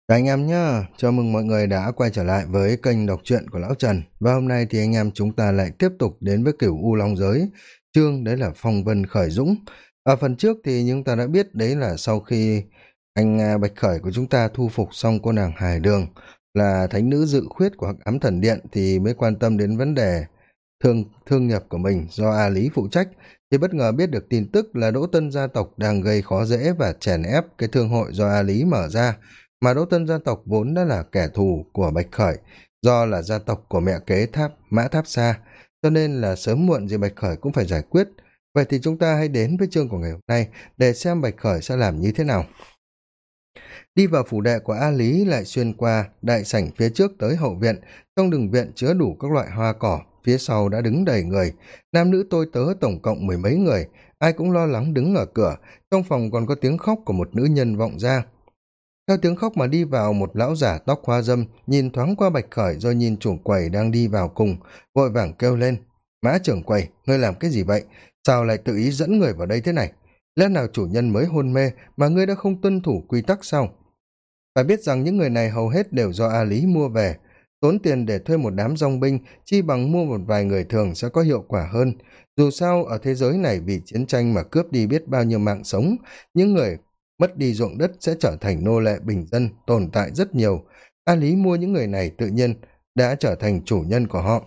Anh em nhá, chào mừng mọi người đã quay trở lại với kênh đọc truyện của Lão Trần. Và hôm nay thì anh em chúng ta lại tiếp tục đến với kiểu U Long Giới, chương đấy là Phong Vân Khởi Dũng. Ở phần trước thì chúng ta đã biết đấy là sau khi Bạch Khởi của chúng ta thu phục xong cô nàng Hải Đường, là thánh nữ dự khuyết của Hắc Ám Thần Điện, thì mới quan tâm đến vấn đề thương nghiệp của mình do A Lý phụ trách, thì bất ngờ biết được tin tức là Đỗ Tân gia tộc đang gây khó dễ và chèn ép cái thương hội do A Lý mở ra, mà Đỗ Tân gia tộc vốn đã là kẻ thù của Bạch Khởi, do là gia tộc của mẹ kế Mã Tháp Sa, cho nên là sớm muộn gì Bạch Khởi cũng phải giải quyết. Vậy thì chúng ta hãy đến với chương của ngày hôm nay để xem Bạch Khởi sẽ làm như thế nào. Đi vào phủ đệ của A Lý, lại xuyên qua đại sảnh phía trước tới hậu viện. Trong đường viện chứa đủ các loại hoa cỏ, phía sau đã đứng đầy người, nam nữ tôi tớ tổng cộng mười mấy người, ai cũng lo lắng đứng ở cửa. Trong phòng còn có tiếng khóc của một nữ nhân vọng ra. Theo tiếng khóc mà đi vào một lão giả tóc hoa râm, nhìn thoáng qua Bạch Khởi rồi nhìn chủ quầy đang đi vào cùng, vội vàng kêu lên: Mã trưởng quầy, ngươi làm cái gì vậy? Sao lại tự ý dẫn người vào đây thế này? Lẽ nào chủ nhân mới hôn mê mà ngươi đã không tuân thủ quy tắc sao? Phải biết rằng những người này hầu hết đều do A Lý mua về. Tốn tiền để thuê một đám dong binh, chi bằng mua một vài người thường sẽ có hiệu quả hơn. Dù sao ở thế giới này vì chiến tranh mà cướp đi biết bao nhiêu mạng sống, những người mất đi ruộng đất sẽ trở thành nô lệ bình dân, tồn tại rất nhiều. A Lý mua những người này tự nhiên đã trở thành chủ nhân của họ.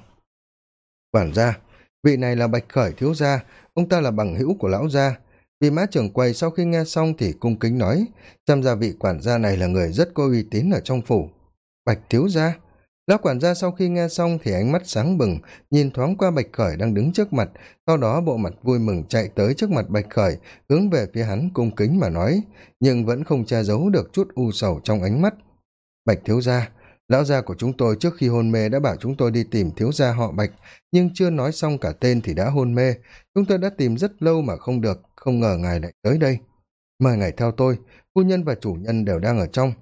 Quản gia, vị này là Bạch Khởi thiếu gia, ông ta là bằng hữu của lão gia. Vị Mã trưởng quầy sau khi nghe xong thì cung kính nói, xem ra vị quản gia này là người rất có uy tín ở trong phủ. Bạch thiếu gia. Lão quản gia sau khi nghe xong thì ánh mắt sáng bừng, nhìn thoáng qua Bạch Khởi đang đứng trước mặt, sau đó bộ mặt vui mừng chạy tới trước mặt Bạch Khởi, hướng về phía hắn cung kính mà nói, nhưng vẫn không che giấu được chút u sầu trong ánh mắt. Bạch thiếu gia, lão gia của chúng tôi trước khi hôn mê đã bảo chúng tôi đi tìm thiếu gia họ Bạch, nhưng chưa nói xong cả tên thì đã hôn mê. Chúng tôi đã tìm rất lâu mà không được, không ngờ ngài lại tới đây. Mời ngài theo tôi, phu nhân và chủ nhân đều đang ở trong.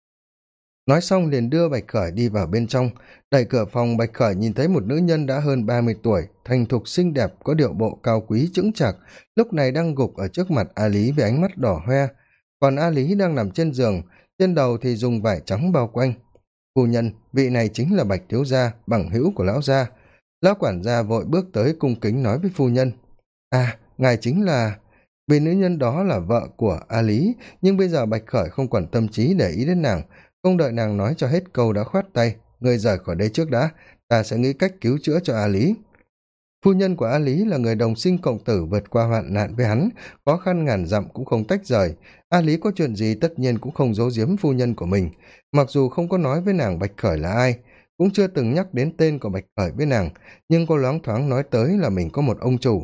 Nói xong liền đưa Bạch Khởi đi vào bên trong. Đẩy cửa phòng, Bạch Khởi nhìn thấy một nữ nhân đã hơn 30 tuổi, thành thục xinh đẹp, có điệu bộ cao quý chững chạc, lúc này đang gục ở trước mặt A Lý với ánh mắt đỏ hoe. Còn A Lý đang nằm trên giường, trên đầu thì dùng vải trắng bao quanh. Phu nhân, vị này chính là Bạch thiếu gia, bằng hữu của lão gia. Lão quản gia vội bước tới cung kính nói với phu nhân. À, ngài chính là... Vì nữ nhân đó là vợ của A Lý, nhưng bây giờ Bạch Khởi không còn tâm trí để ý đến nàng, không đợi nàng nói cho hết câu đã khoát tay. Người rời khỏi đây trước đã, ta sẽ nghĩ cách cứu chữa cho A Lý. Phu nhân của A Lý là người đồng sinh cộng tử vượt qua hoạn nạn với hắn, khó khăn ngàn dặm cũng không tách rời. A Lý có chuyện gì tất nhiên cũng không giấu giếm phu nhân của mình, mặc dù không có nói với nàng Bạch Khởi là ai, cũng chưa từng nhắc đến tên của Bạch Khởi với nàng, nhưng có loáng thoáng nói tới là mình có một ông chủ.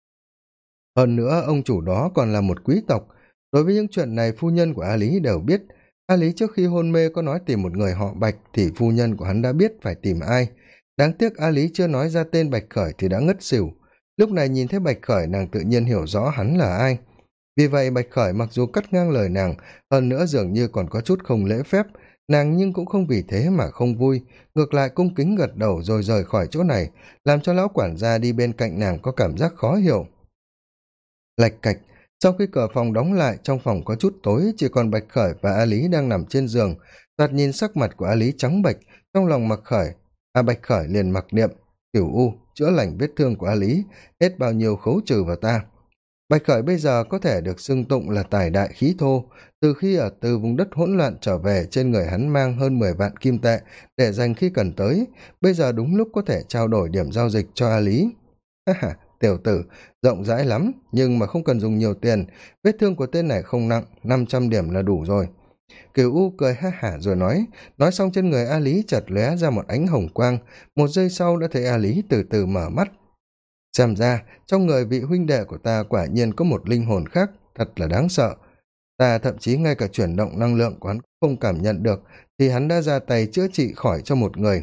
Hơn nữa ông chủ đó còn là một quý tộc. Đối với những chuyện này phu nhân của A Lý đều biết. A Lý trước khi hôn mê có nói tìm một người họ Bạch thì phu nhân của hắn đã biết phải tìm ai. Đáng tiếc A Lý chưa nói ra tên Bạch Khởi thì đã ngất xỉu. Lúc này nhìn thấy Bạch Khởi nàng tự nhiên hiểu rõ hắn là ai. Vì vậy Bạch Khởi mặc dù cắt ngang lời nàng, hơn nữa dường như còn có chút không lễ phép, nàng nhưng cũng không vì thế mà không vui, ngược lại cung kính gật đầu rồi rời khỏi chỗ này, làm cho lão quản gia đi bên cạnh nàng có cảm giác khó hiểu. Lạch cạch, sau khi cửa phòng đóng lại, trong phòng có chút tối, chỉ còn Bạch Khởi và A Lý đang nằm trên giường. Thoạt nhìn sắc mặt của A Lý trắng bệch, trong lòng Bạch Khởi liền mặc niệm, Cửu U, chữa lành vết thương của A Lý, hết bao nhiêu khấu trừ vào ta. Bạch Khởi bây giờ có thể được xưng tụng là tài đại khí thô, từ khi từ vùng đất hỗn loạn trở về, trên người hắn mang hơn 10 vạn kim tệ để dành khi cần tới, bây giờ đúng lúc có thể trao đổi điểm giao dịch cho A Lý. Tiểu tử, rộng rãi lắm, nhưng mà không cần dùng nhiều tiền, vết thương của tên này không nặng, 500 điểm là đủ rồi. Kiều U cười ha hả rồi nói xong trên người A Lý chợt lóe ra một ánh hồng quang, một giây sau đã thấy A Lý từ từ mở mắt. Xem ra, trong người vị huynh đệ của ta quả nhiên có một linh hồn khác, thật là đáng sợ. Ta thậm chí ngay cả chuyển động năng lượng của hắn không cảm nhận được, thì hắn đã ra tay chữa trị khỏi cho một người.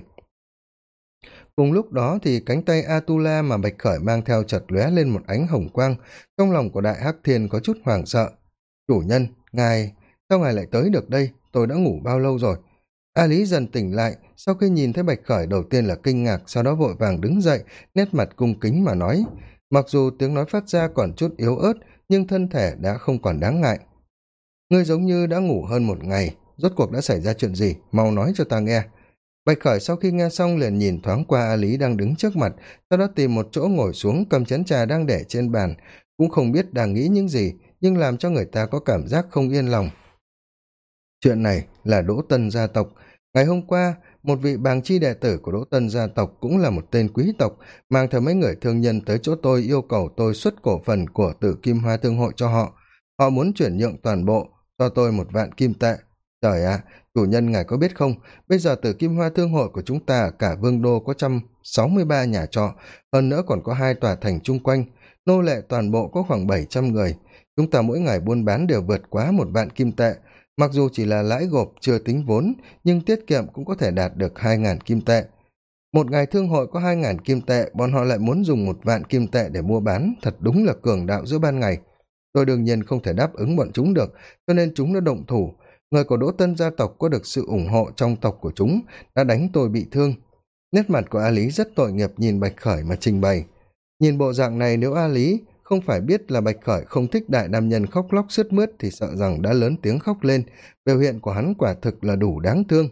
Cùng lúc đó thì cánh tay Atula mà Bạch Khởi mang theo chợt lóe lên một ánh hồng quang, trong lòng của Đại Hắc Thiên có chút hoảng sợ. Chủ nhân, sao ngài lại tới được đây, tôi đã ngủ bao lâu rồi? A Lý dần tỉnh lại, sau khi nhìn thấy Bạch Khởi đầu tiên là kinh ngạc, sau đó vội vàng đứng dậy, nét mặt cung kính mà nói. Mặc dù tiếng nói phát ra còn chút yếu ớt, nhưng thân thể đã không còn đáng ngại. Ngươi giống như đã ngủ hơn một ngày, rốt cuộc đã xảy ra chuyện gì, mau nói cho ta nghe. Bạch Khởi sau khi nghe xong liền nhìn thoáng qua A Lý đang đứng trước mặt, sau đó tìm một chỗ ngồi xuống cầm chén trà đang để trên bàn, cũng không biết đang nghĩ những gì, nhưng làm cho người ta có cảm giác không yên lòng. Chuyện này là Đỗ Tân gia tộc. Ngày hôm qua, một vị bàng chi đệ tử của Đỗ Tân gia tộc cũng là một tên quý tộc, mang theo mấy người thương nhân tới chỗ tôi yêu cầu tôi xuất cổ phần của Tử Kim Hoa Thương hội cho họ. Họ muốn chuyển nhượng toàn bộ, cho tôi 1 vạn kim tệ. Trời ạ, chủ nhân ngài có biết không, bây giờ Tử Kim Hoa Thương hội của chúng ta ở cả Vương Đô có 163 nhà trọ, hơn nữa còn có 2 tòa thành chung quanh, nô lệ toàn bộ có khoảng 700 người. Chúng ta mỗi ngày buôn bán đều vượt quá 1 vạn kim tệ, mặc dù chỉ là lãi gộp chưa tính vốn, nhưng tiết kiệm cũng có thể đạt được 2.000 kim tệ. Một ngày thương hội có 2.000 kim tệ, bọn họ lại muốn dùng 1 vạn kim tệ để mua bán, thật đúng là cường đạo giữa ban ngày. Tôi đương nhiên không thể đáp ứng bọn chúng được, cho nên chúng đã động thủ. Người của Đỗ Tân gia tộc có được sự ủng hộ trong tộc của chúng, đã đánh tôi bị thương. Nét mặt của A Lý rất tội nghiệp nhìn Bạch Khởi mà trình bày. Nhìn bộ dạng này, nếu A Lý không phải biết là Bạch Khởi không thích đại nam nhân khóc lóc sướt mướt thì sợ rằng đã lớn tiếng khóc lên. Biểu hiện của hắn quả thực là đủ đáng thương.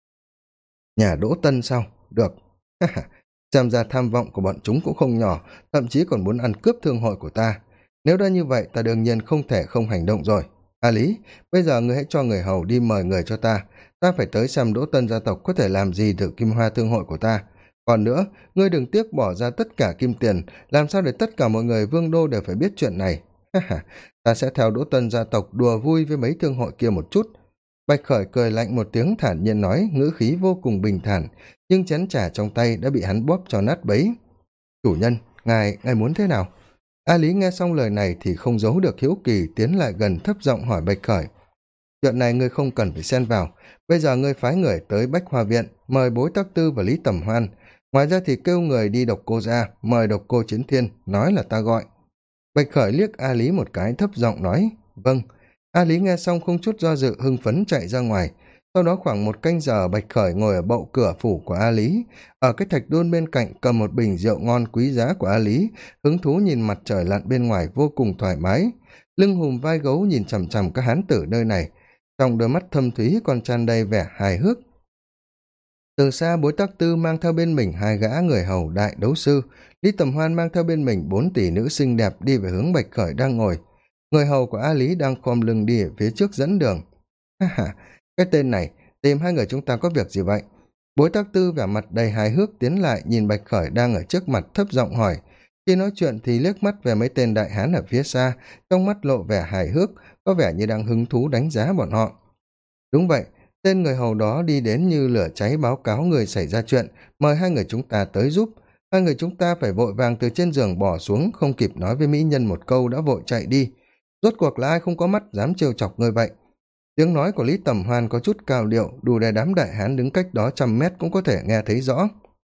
Nhà Đỗ Tân sao? Được. Xem ra tham vọng của bọn chúng cũng không nhỏ, thậm chí còn muốn ăn cướp thương hội của ta. Nếu đã như vậy, ta đương nhiên không thể không hành động rồi. A Lý, bây giờ ngươi hãy cho người hầu đi mời người cho ta. Ta phải tới xem Đỗ Tân gia tộc có thể làm gì được Kim Hoa Thương hội của ta. Còn nữa, ngươi đừng tiếc bỏ ra tất cả kim tiền, làm sao để tất cả mọi người Vương Đô đều phải biết chuyện này. Ta sẽ theo Đỗ Tân gia tộc đùa vui với mấy thương hội kia một chút. Bạch Khởi cười lạnh một tiếng thản nhiên nói, ngữ khí vô cùng bình thản, nhưng chén trà trong tay đã bị hắn bóp cho nát bấy. Chủ nhân, ngài muốn thế nào? A Lý nghe xong lời này thì không giấu được hiếu kỳ, tiến lại gần thấp giọng hỏi Bạch Khởi. Chuyện này ngươi không cần phải xen vào, bây giờ ngươi phái người tới Bách Hoa Viện, mời Bối Tắc Tư và Lý Tầm Hoan. Ngoài ra thì kêu người đi Độc Cô ra, mời Độc Cô Chiến Thiên, nói là ta gọi. Bạch Khởi liếc A Lý một cái thấp giọng nói, vâng. A Lý nghe xong không chút do dự hưng phấn chạy ra ngoài. Sau đó khoảng 1 canh giờ Bạch Khởi ngồi ở bậu cửa phủ của A Lý, ở cái thạch đôn bên cạnh cầm một bình rượu ngon quý giá của A Lý, hứng thú nhìn mặt trời lặn bên ngoài vô cùng thoải mái. Lưng hùm vai gấu nhìn chằm chằm các hán tử nơi này, trong đôi mắt thâm thúy còn tràn đầy vẻ hài hước. Từ xa Bối Tắc Tư mang theo bên mình 2 gã người hầu đại đấu sư, Lý Tầm Hoan mang theo bên mình 4 tỷ nữ xinh đẹp đi về hướng Bạch Khởi đang ngồi. Người hầu của A Lý đang khom lưng đi ở phía trước dẫn đường. Cái tên này, tìm 2 người chúng ta có việc gì vậy? Bối Tắc Tư vẻ mặt đầy hài hước tiến lại nhìn Bạch Khởi đang ở trước mặt thấp giọng hỏi. Khi nói chuyện thì liếc mắt về mấy tên đại hán ở phía xa, trong mắt lộ vẻ hài hước, có vẻ như đang hứng thú đánh giá bọn họ. Đúng vậy, tên người hầu đó đi đến như lửa cháy báo cáo người xảy ra chuyện, mời 2 người chúng ta tới giúp. 2 người chúng ta phải vội vàng từ trên giường bỏ xuống, không kịp nói với mỹ nhân một câu đã vội chạy đi. Rốt cuộc là ai không có mắt dám trêu chọc người vậy? Tiếng nói của Lý Tầm Hoan có chút cao điệu, đủ để đám đại hán đứng cách đó 100 mét cũng có thể nghe thấy rõ.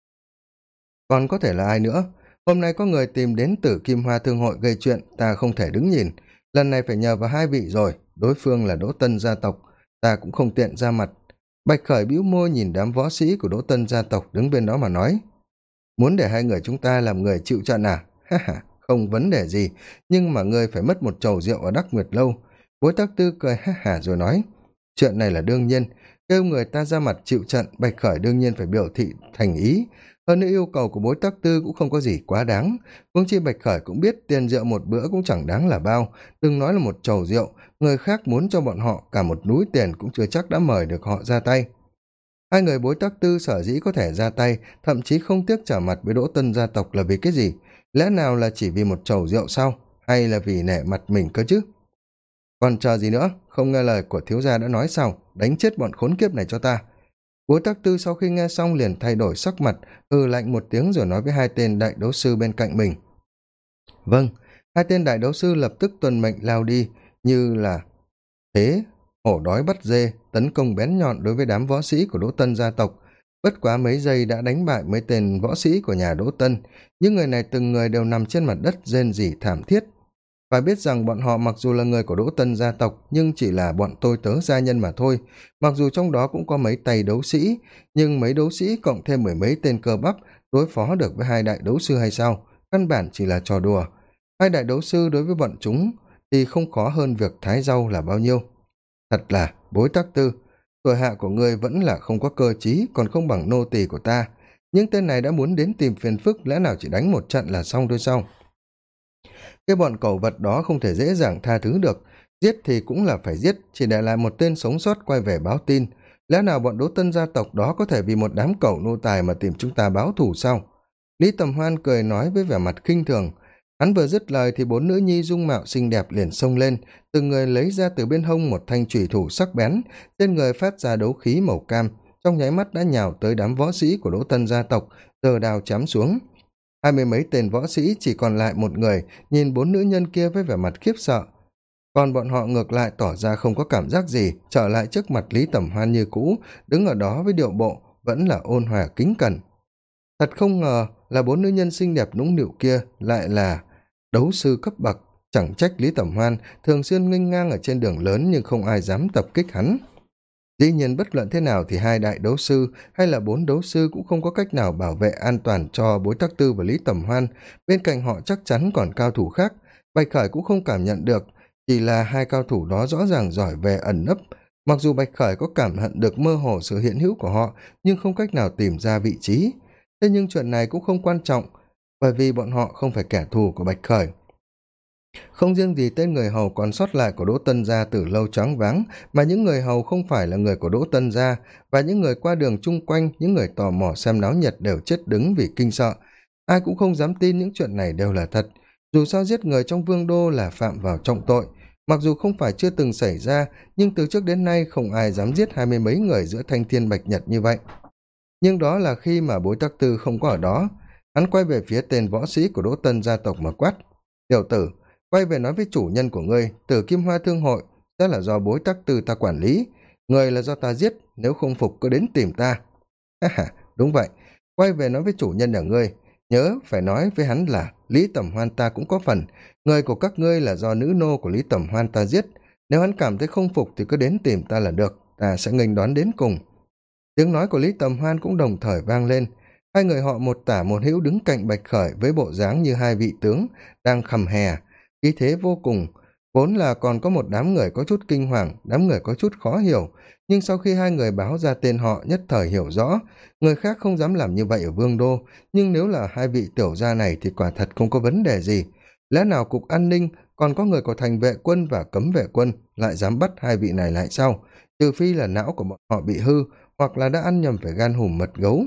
Còn có thể là ai nữa? Hôm nay có người tìm đến Tử Kim Hoa Thương hội gây chuyện, ta không thể đứng nhìn. Lần này phải nhờ vào 2 vị rồi, đối phương là Đỗ Tân gia tộc, ta cũng không tiện ra mặt. Bạch Khởi bĩu môi nhìn đám võ sĩ của Đỗ Tân gia tộc đứng bên đó mà nói. Muốn để 2 người chúng ta làm người chịu trận à? Không vấn đề gì, nhưng mà ngươi phải mất một chầu rượu ở Đắc Nguyệt Lâu. Bối Tắc Tư cười rồi nói, chuyện này là đương nhiên, kêu người ta ra mặt chịu trận, Bạch Khởi đương nhiên phải biểu thị thành ý. Hơn nữa yêu cầu của Bối Tắc Tư cũng không có gì quá đáng, huống chi Bạch Khởi cũng biết tiền rượu một bữa cũng chẳng đáng là bao, đừng nói là một chầu rượu, người khác muốn cho bọn họ cả một núi tiền cũng chưa chắc đã mời được họ ra tay. 2 người Bối Tắc Tư sở dĩ có thể ra tay, thậm chí không tiếc trở mặt với Đỗ Tân gia tộc là vì cái gì? Lẽ nào là chỉ vì một chầu rượu sao? Hay là vì nể mặt mình cơ chứ? Còn chờ gì nữa, không nghe lời của thiếu gia đã nói sao, đánh chết bọn khốn kiếp này cho ta. Bối Tắc Tư sau khi nghe xong liền thay đổi sắc mặt, lạnh một tiếng rồi nói với 2 tên đại đấu sư bên cạnh mình. Vâng, 2 tên đại đấu sư lập tức tuân mệnh lao đi, như là thế, hổ đói bắt dê, tấn công bén nhọn đối với đám võ sĩ của Đỗ Tân gia tộc. Bất quá mấy giây đã đánh bại mấy tên võ sĩ của nhà Đỗ Tân, những người này từng người đều nằm trên mặt đất rên rỉ thảm thiết. Phải biết rằng bọn họ mặc dù là người của Đỗ Tân gia tộc nhưng chỉ là bọn tôi tớ gia nhân mà thôi, mặc dù trong đó cũng có mấy tay đấu sĩ, nhưng mấy đấu sĩ cộng thêm 10 mấy tên cơ bắp đối phó được với 2 đại đấu sư hay sao, căn bản chỉ là trò đùa. 2 đại đấu sư đối với bọn chúng thì không khó hơn việc thái rau là bao nhiêu. Thật là Bối Tắc Tư, Tuổi hạ của ngươi vẫn là không có cơ trí, còn không bằng nô tỳ của ta. Những tên này đã muốn đến tìm phiền phức, lẽ nào chỉ đánh một trận là xong thôi sao? Cái bọn cẩu vật đó không thể dễ dàng tha thứ được, giết thì cũng là phải giết, chỉ để lại một tên sống sót quay về báo tin. Lẽ nào bọn Đỗ Tân gia tộc đó có thể vì một đám cẩu nô tài mà tìm chúng ta báo thù sao? Lý Tầm Hoan cười nói với vẻ mặt khinh thường. Hắn vừa dứt lời thì bốn nữ nhi dung mạo xinh đẹp liền xông lên, từng người lấy ra từ bên hông một thanh chủy thủ sắc bén, trên người phát ra đấu khí màu cam, trong nháy mắt đã nhào tới đám võ sĩ của Đỗ Tân gia tộc, giơ đao chém xuống. Hai mươi mấy tên võ sĩ chỉ còn lại một người, nhìn bốn nữ nhân kia với vẻ mặt khiếp sợ. Còn bọn họ ngược lại tỏ ra không có cảm giác gì, trở lại trước mặt Lý Tầm Hoan như cũ, đứng ở đó với điệu bộ vẫn là ôn hòa kính cẩn. Thật không ngờ là bốn nữ nhân xinh đẹp nũng nịu kia lại là đấu sư cấp bậc, chẳng trách Lý Tầm Hoan thường xuyên nghênh ngang ở trên đường lớn nhưng không ai dám tập kích hắn. Dĩ nhiên bất luận thế nào thì hai đại đấu sư hay là bốn đấu sư cũng không có cách nào bảo vệ an toàn cho Bối Tắc Tư và Lý Tầm Hoan, bên cạnh họ chắc chắn còn cao thủ khác. Bạch Khởi cũng không cảm nhận được, chỉ là hai cao thủ đó rõ ràng giỏi về ẩn nấp. Mặc dù Bạch Khởi có cảm nhận được mơ hồ sự hiện hữu của họ, nhưng không cách nào tìm ra vị trí. Thế nhưng chuyện này cũng không quan trọng, bởi vì bọn họ không phải kẻ thù của Bạch Khởi. Không riêng gì tên người hầu còn sót lại của Đỗ Tân gia từ lâu choáng váng, mà những người hầu không phải là người của Đỗ Tân gia, và những người qua đường chung quanh, những người tò mò xem náo nhiệt đều chết đứng vì kinh sợ. Ai cũng không dám tin những chuyện này đều là thật. Dù sao giết người trong vương đô là phạm vào trọng tội, mặc dù không phải chưa từng xảy ra, nhưng từ trước đến nay không ai dám giết hai mươi mấy người giữa thanh thiên bạch nhật như vậy. Nhưng đó là khi mà Bối Tắc Tư không có ở đó. Hắn quay về phía tên võ sĩ của Đỗ Tân gia tộc mà quát: tiểu tử, quay về nói với chủ nhân của ngươi, Tử Kim Hoa Thương hội sẽ là do Bối Tắc Tư ta quản lý, người là do ta giết, nếu không phục cứ đến tìm ta. Ha ha, đúng vậy, quay về nói với chủ nhân nhà ngươi, nhớ phải nói với hắn là Lý Tầm Hoan ta cũng có phần, người của các ngươi là do nữ nô của Lý Tầm Hoan ta giết, nếu hắn cảm thấy không phục thì cứ đến tìm ta là được, ta sẽ nghênh đón đến cùng. Tiếng nói của Lý Tầm Hoan cũng đồng thời vang lên. Hai người họ một tả một hữu đứng cạnh Bạch Khởi với bộ dáng như hai vị tướng đang khầm hè, khí thế vô cùng. Vốn là còn có một đám người có chút kinh hoàng, đám người có chút khó hiểu, nhưng sau khi hai người báo ra tên họ nhất thời hiểu rõ. Người khác không dám làm như vậy ở vương đô, nhưng nếu là hai vị tiểu gia này thì quả thật không có vấn đề gì. Lẽ nào cục an ninh còn có người của thành vệ quân và cấm vệ quân lại dám bắt hai vị này lại sao? Trừ phi là não của bọn họ bị hư, hoặc là đã ăn nhầm phải gan hùm mật gấu.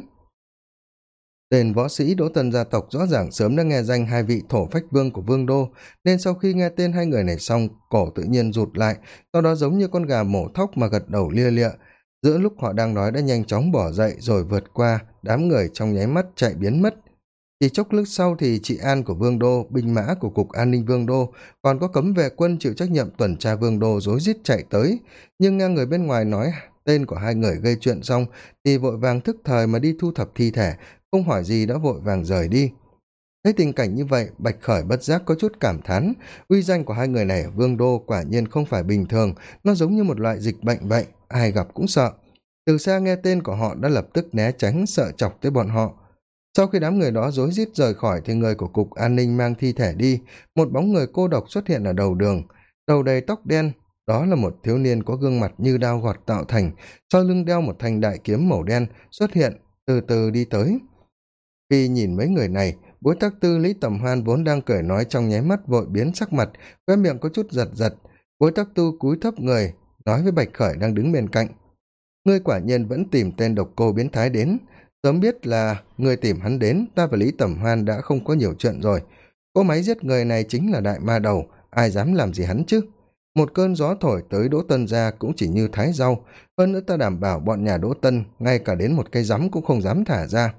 Tên võ sĩ Đỗ Tân gia tộc rõ ràng sớm đã nghe danh hai vị thổ phách vương của vương đô, nên sau khi nghe tên hai người này xong, cổ tự nhiên rụt lại, sau đó giống như con gà mổ thóc mà gật đầu lia lịa. Giữa lúc họ đang nói đã nhanh chóng bỏ dậy rồi vượt qua, đám người trong nháy mắt chạy biến mất. Chỉ chốc lát sau thì trị an của vương đô, binh mã của cục an ninh vương đô, còn có cấm vệ quân chịu trách nhiệm tuần tra vương đô rối rít chạy tới, nhưng nghe người bên ngoài nói tên của hai người gây chuyện xong thì vội vàng thức thời mà đi thu thập thi thể, không hỏi gì đã vội vàng rời đi. Thấy tình cảnh như vậy, Bạch Khởi bất giác có chút cảm thán, uy danh của hai người này ở vương đô quả nhiên không phải bình thường, nó giống như một loại dịch bệnh vậy, ai gặp cũng sợ. Từ xa nghe tên của họ đã lập tức né tránh, sợ chọc tới bọn họ. Sau khi đám người đó rối rít rời khỏi thì người của cục an ninh mang thi thể đi, một bóng người cô độc xuất hiện ở đầu đường, đầu đầy tóc đen, đó là một thiếu niên có gương mặt như đao gọt tạo thành, sau lưng đeo một thanh đại kiếm màu đen, xuất hiện, từ từ đi tới. Khi nhìn mấy người này, Bối Tắc Tư Lý Tầm Hoan vốn đang cười nói trong nháy mắt vội biến sắc mặt, khóe miệng có chút giật giật. Bối Tắc Tư cúi thấp người, nói với Bạch Khởi đang đứng bên cạnh: ngươi quả nhiên vẫn tìm tên độc cô biến thái đến, sớm biết là ngươi tìm hắn đến, ta và Lý Tầm Hoan đã không có nhiều chuyện rồi. Cỗ máy giết người này chính là đại ma đầu, ai dám làm gì hắn chứ? Một cơn gió thổi tới Đỗ Tân gia cũng chỉ như thái rau, hơn nữa ta đảm bảo bọn nhà Đỗ Tân ngay cả đến một cây rắm cũng không dám thả ra.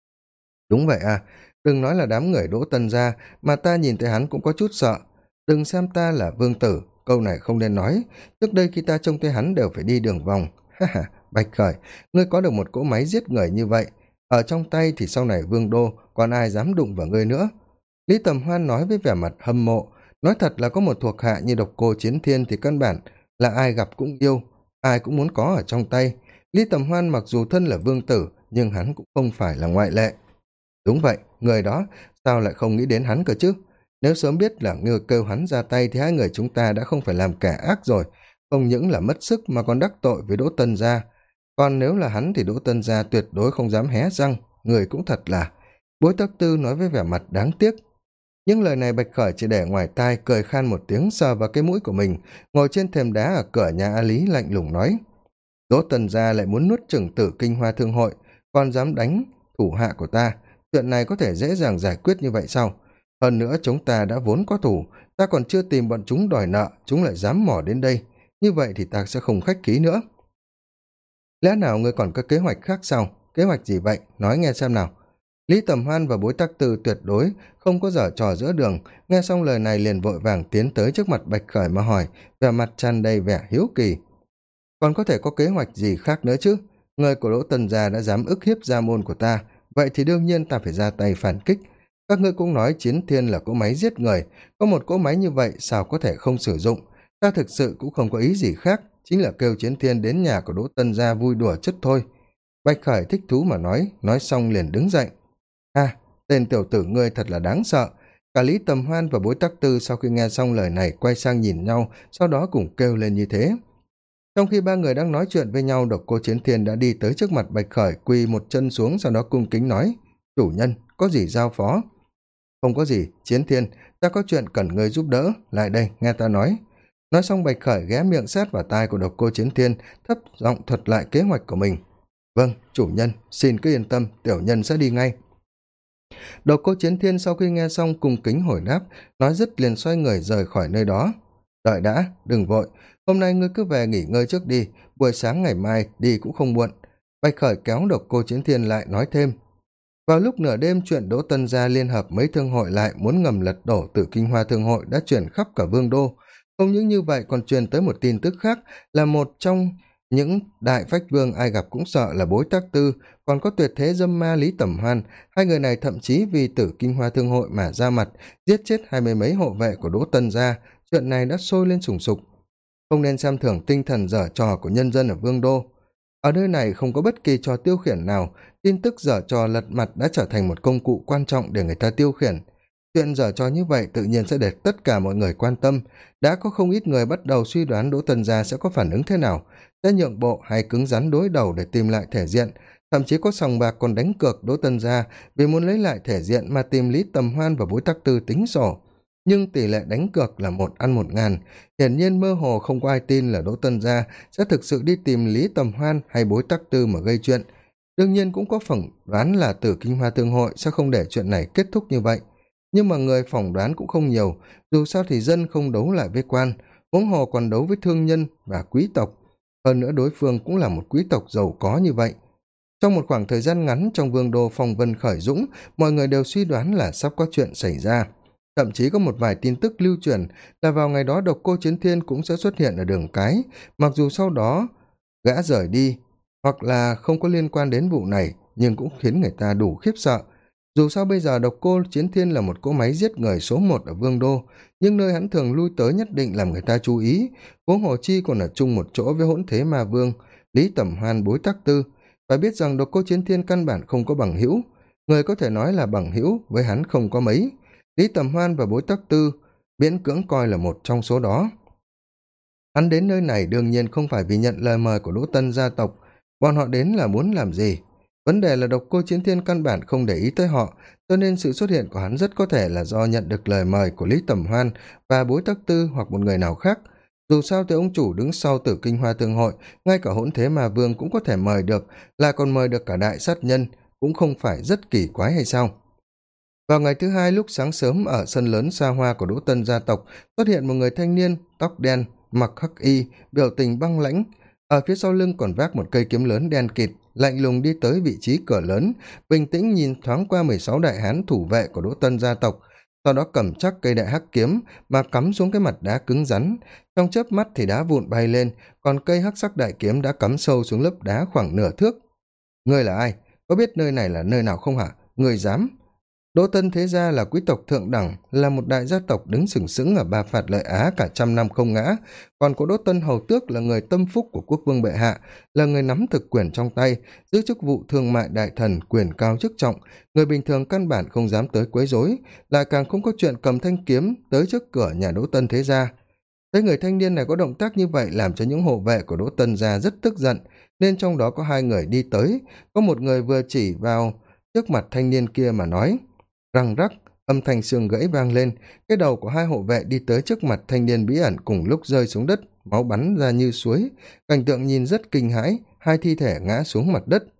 Đúng vậy à, đừng nói là đám người Đỗ Tân gia, mà ta nhìn thấy hắn cũng có chút sợ. Đừng xem ta là vương tử, câu này không nên nói, trước đây khi ta trông thấy hắn đều phải đi đường vòng. Ha ha, Bạch Khởi, ngươi có được một cỗ máy giết người như vậy, ở trong tay thì sau này vương đô còn ai dám đụng vào ngươi nữa. Lý Tầm Hoan nói với vẻ mặt hâm mộ, nói thật là có một thuộc hạ như độc cô Chiến Thiên thì căn bản là ai gặp cũng yêu, ai cũng muốn có ở trong tay. Lý Tầm Hoan mặc dù thân là vương tử, nhưng hắn cũng không phải là ngoại lệ. Đúng vậy, người đó, sao lại không nghĩ đến hắn cơ chứ? Nếu sớm biết là ngươi kêu hắn ra tay thì hai người chúng ta đã không phải làm kẻ ác rồi, không những là mất sức mà còn đắc tội với Đỗ Tân gia. còn nếu là hắn thì Đỗ Tân Gia tuyệt đối không dám hé răng, người cũng thật là. Bối Tắc Tư nói với vẻ mặt đáng tiếc. Những lời này Bạch Khởi chỉ để ngoài tai, cười khan một tiếng, sờ vào cái mũi của mình, ngồi trên thềm đá ở cửa nhà A Lý lạnh lùng nói: Đỗ Tần Gia lại muốn nuốt chửng Tử Kinh Hoa Thương Hội, còn dám đánh thủ hạ của ta, chuyện này có thể dễ dàng giải quyết như vậy sao? Hơn nữa chúng ta đã vốn có thủ, ta còn chưa tìm bọn chúng đòi nợ, chúng lại dám mò đến đây, như vậy thì ta sẽ không khách khí nữa. Lẽ nào ngươi còn có kế hoạch khác sao? Kế hoạch gì vậy? Nói nghe xem nào. Lý Tầm Hoan và Bối Tắc Tư tuyệt đối không có giở trò giữa đường, nghe xong lời này liền vội vàng tiến tới trước mặt Bạch Khởi mà hỏi, vẻ mặt tràn đầy vẻ hiếu kỳ. Còn có thể có kế hoạch gì khác nữa chứ? Người của Đỗ Tần Gia đã dám ức hiếp gia môn của ta, vậy thì đương nhiên ta phải ra tay phản kích. Các ngươi cũng nói Chiến Thiên là cỗ máy giết người, có một cỗ máy như vậy sao có thể không sử dụng? Ta thực sự cũng không có ý gì khác, chính là kêu Chiến Thiên đến nhà của Đỗ Tần Gia vui đùa chất thôi. Bạch Khởi thích thú mà nói xong liền đứng dậy. À, tên tiểu tử ngươi thật là đáng sợ. Cả Lý Tầm Hoan và Bối Tắc Tư sau khi nghe xong lời này quay sang nhìn nhau, sau đó cùng kêu lên như thế. Trong khi ba người đang nói chuyện với nhau, Độc Cô Chiến Thiên đã đi tới trước mặt Bạch Khởi, quỳ một chân xuống, sau đó cung kính nói: Chủ nhân, có gì giao phó? Không có gì, Chiến Thiên, ta có chuyện cần ngươi giúp đỡ, lại đây, nghe ta nói. Nói xong Bạch Khởi ghé miệng sát vào tai của Độc Cô Chiến Thiên, thấp giọng thuật lại kế hoạch của mình. Vâng, chủ nhân, xin cứ yên tâm, tiểu nhân sẽ đi ngay. Độc Cô Chiến Thiên sau khi nghe xong cung kính hồi đáp, nói dứt liền xoay người rời khỏi nơi đó. Đợi đã, đừng vội, hôm nay ngươi cứ về nghỉ ngơi trước đi, buổi sáng ngày mai đi cũng không muộn. Bạch Khởi kéo Độc Cô Chiến Thiên lại nói thêm. Vào lúc nửa đêm, chuyện Đỗ Tân Gia liên hợp mấy thương hội lại muốn ngầm lật đổ Tử Kinh Hoa Thương Hội đã chuyển khắp cả Vương Đô. Không những như vậy còn truyền tới một tin tức khác, là một trong những đại phách vương ai gặp cũng sợ là Bối Tắc Tư, còn có tuyệt thế dâm ma Lý Tẩm Hoan. Hai người này thậm chí vì Tử Kinh Hoa Thương Hội mà ra mặt, giết chết 20 mấy hộ vệ của Đỗ Tân Gia. Chuyện này đã sôi lên sùng sục. Không nên xem thường tinh thần giở trò của nhân dân ở Vương Đô. Ở nơi này không có bất kỳ trò tiêu khiển nào, tin tức giở trò lật mặt đã trở thành một công cụ quan trọng để người ta tiêu khiển. Chuyện giở trò như vậy tự nhiên sẽ để tất cả mọi người quan tâm. Đã có không ít người bắt đầu suy đoán Đỗ Tân Gia sẽ có phản ứng thế nào, sẽ nhượng bộ hay cứng rắn đối đầu để tìm lại thể diện. Thậm chí có sòng bạc còn đánh cược Đỗ Tân Gia vì muốn lấy lại thể diện mà tìm Lý Tầm Hoan và Bối Tắc Tư tính sổ. Nhưng tỷ lệ đánh cược là 1/1000, hiển nhiên mơ hồ không có ai tin là Đỗ Tân Gia sẽ thực sự đi tìm Lý Tầm Hoan hay Bối Tắc Tư mà gây chuyện. Đương nhiên cũng có phỏng đoán là Tử Kinh Hoa Thương Hội sẽ không để chuyện này kết thúc như vậy. Nhưng mà người phỏng đoán cũng không nhiều, dù sao thì dân không đấu lại với quan, huống hồ còn đấu với thương nhân và quý tộc. Hơn nữa đối phương cũng là một quý tộc giàu có như vậy. Trong một khoảng thời gian ngắn trong Vương Đô phong vân khởi dũng, mọi người đều suy đoán là sắp có chuyện xảy ra. Thậm chí có một vài tin tức lưu truyền là vào ngày đó Độc Cô Chiến Thiên cũng sẽ xuất hiện ở đường cái, mặc dù sau đó gã rời đi, hoặc là không có liên quan đến vụ này, nhưng cũng khiến người ta đủ khiếp sợ. Dù sao bây giờ Độc Cô Chiến Thiên là một cỗ máy giết người số 1 ở Vương Đô, nhưng nơi hắn thường lui tới nhất định làm người ta chú ý, huống hồ chi còn ở chung một chỗ với Hỗn Thế Ma Vương, Lý Tẩm Hoan, Bối Tắc Tư. Phải biết rằng Độc Cô Chiến Thiên căn bản không có bằng hữu, người có thể nói là bằng hữu với hắn không có mấy. Lý Tầm Hoan và Bối Tắc Tư miễn cưỡng coi là một trong số đó. Hắn đến nơi này đương nhiên không phải vì nhận lời mời của Đỗ Tân gia tộc, bọn họ đến là muốn làm gì. Vấn đề là Độc Cô Chiến Thiên căn bản không để ý tới họ, cho nên sự xuất hiện của hắn rất có thể là do nhận được lời mời của Lý Tầm Hoan và Bối Tắc Tư hoặc một người nào khác. Dù sao thì ông chủ đứng sau Tử Kinh Hoa Thương Hội, ngay cả Hỗn Thế Ma Vương cũng có thể mời được, là còn mời được cả đại sát nhân, cũng không phải rất kỳ quái hay sao. Vào ngày thứ hai lúc sáng sớm, ở sân lớn xa hoa của Đỗ Tân gia tộc xuất hiện một người thanh niên tóc đen, mặc hắc y, biểu tình băng lãnh, ở phía sau lưng còn vác một cây kiếm lớn đen kịt, lạnh lùng đi tới vị trí cửa lớn, bình tĩnh nhìn thoáng qua 16 đại hán thủ vệ của Đỗ Tân gia tộc, sau đó cầm chắc cây đại hắc kiếm mà cắm xuống cái mặt đá cứng rắn. Trong chớp mắt thì đá vụn bay lên, còn cây hắc sắc đại kiếm đã cắm sâu xuống lớp đá khoảng nửa thước. Ngươi là ai? Có biết nơi này là nơi nào không hả? Ngươi dám? Đỗ Tân thế gia là quý tộc thượng đẳng, là một đại gia tộc đứng sừng sững ở Ba Phạt Lợi Á cả trăm năm không ngã, còn có Đỗ Tân hầu tước là người tâm phúc của quốc vương bệ hạ, là người nắm thực quyền trong tay, giữ chức vụ thương mại đại thần, quyền cao chức trọng, người bình thường căn bản không dám tới quấy rối, lại càng không có chuyện cầm thanh kiếm tới trước cửa nhà Đỗ Tân thế gia. Thấy người thanh niên này có động tác như vậy làm cho những hộ vệ của Đỗ Tân gia rất tức giận, nên trong đó có hai người đi tới, có một người vừa chỉ vào trước mặt thanh niên kia mà nói. Răng rắc, âm thanh xương gãy vang lên, cái đầu của hai hộ vệ đi tới trước mặt thanh niên bí ẩn cùng lúc rơi xuống đất, máu bắn ra như suối, cảnh tượng nhìn rất kinh hãi, hai thi thể ngã xuống mặt đất.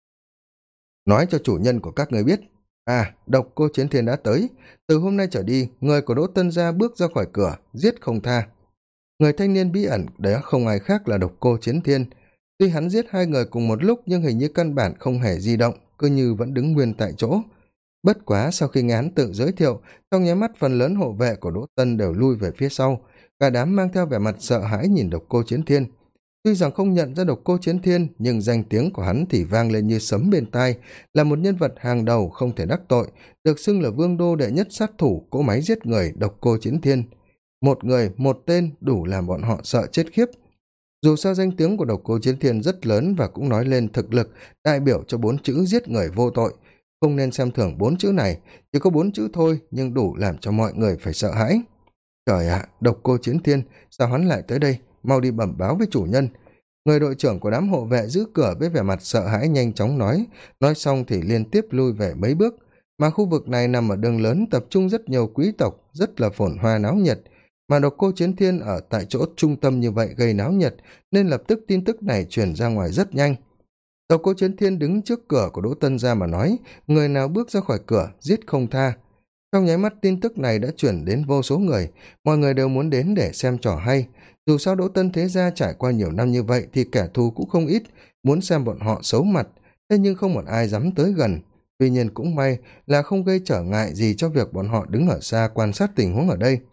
Nói cho chủ nhân của các người biết, độc cô chiến thiên đã tới, từ hôm nay trở đi, người của Đỗ Tân gia bước ra khỏi cửa, giết không tha. Người thanh niên bí ẩn đấy không ai khác là độc cô chiến thiên. Tuy hắn giết hai người cùng một lúc nhưng hình như căn bản không hề di động, cứ như vẫn đứng nguyên tại chỗ. Bất quá sau khi nghe hắn tự giới thiệu, trong nháy mắt phần lớn hộ vệ của Đỗ Tân đều lui về phía sau, cả đám mang theo vẻ mặt sợ hãi nhìn độc cô chiến thiên. Tuy rằng không nhận ra độc cô chiến thiên, nhưng danh tiếng của hắn thì vang lên như sấm bên tai, là một nhân vật hàng đầu không thể đắc tội, được xưng là vương đô đệ nhất sát thủ cỗ máy giết người độc cô chiến thiên. Một người, một tên đủ làm bọn họ sợ chết khiếp. Dù sao danh tiếng của độc cô chiến thiên rất lớn và cũng nói lên thực lực, đại biểu cho 4 chữ giết người vô tội. Không nên xem thường 4 chữ này, chỉ có 4 chữ thôi nhưng đủ làm cho mọi người phải sợ hãi. Trời ạ, độc cô chiến thiên, sao hắn lại tới đây, mau đi bẩm báo với chủ nhân. Người đội trưởng của đám hộ vệ giữ cửa với vẻ mặt sợ hãi nhanh chóng nói xong thì liên tiếp lui về mấy bước, mà khu vực này nằm ở đường lớn tập trung rất nhiều quý tộc, rất là phồn hoa náo nhiệt, mà độc cô chiến thiên ở tại chỗ trung tâm như vậy gây náo nhiệt, nên lập tức tin tức này truyền ra ngoài rất nhanh. Độc cô chiến thiên đứng trước cửa của Đỗ Tân gia mà nói, người nào bước ra khỏi cửa, giết không tha. Trong nháy mắt tin tức này đã chuyển đến vô số người, mọi người đều muốn đến để xem trò hay. Dù sao Đỗ Tân thế gia trải qua nhiều năm như vậy thì kẻ thù cũng không ít, muốn xem bọn họ xấu mặt, thế nhưng không một ai dám tới gần. Tuy nhiên cũng may là không gây trở ngại gì cho việc bọn họ đứng ở xa quan sát tình huống ở đây.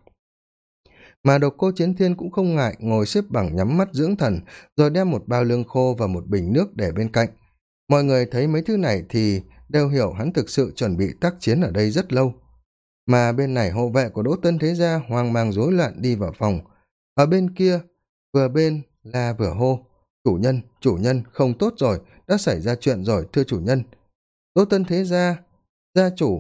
Mà độc cô chiến thiên cũng không ngại ngồi xếp bằng nhắm mắt dưỡng thần, rồi đem một bao lương khô và một bình nước để bên cạnh. Mọi người thấy mấy thứ này thì đều hiểu hắn thực sự chuẩn bị tác chiến ở đây rất lâu. Mà bên này hộ vệ của Đỗ Tân thế gia hoang mang rối loạn đi vào phòng. Ở bên kia, vừa bên là vừa hô, chủ nhân, không tốt rồi, đã xảy ra chuyện rồi, thưa chủ nhân. Đỗ Tân thế gia, gia chủ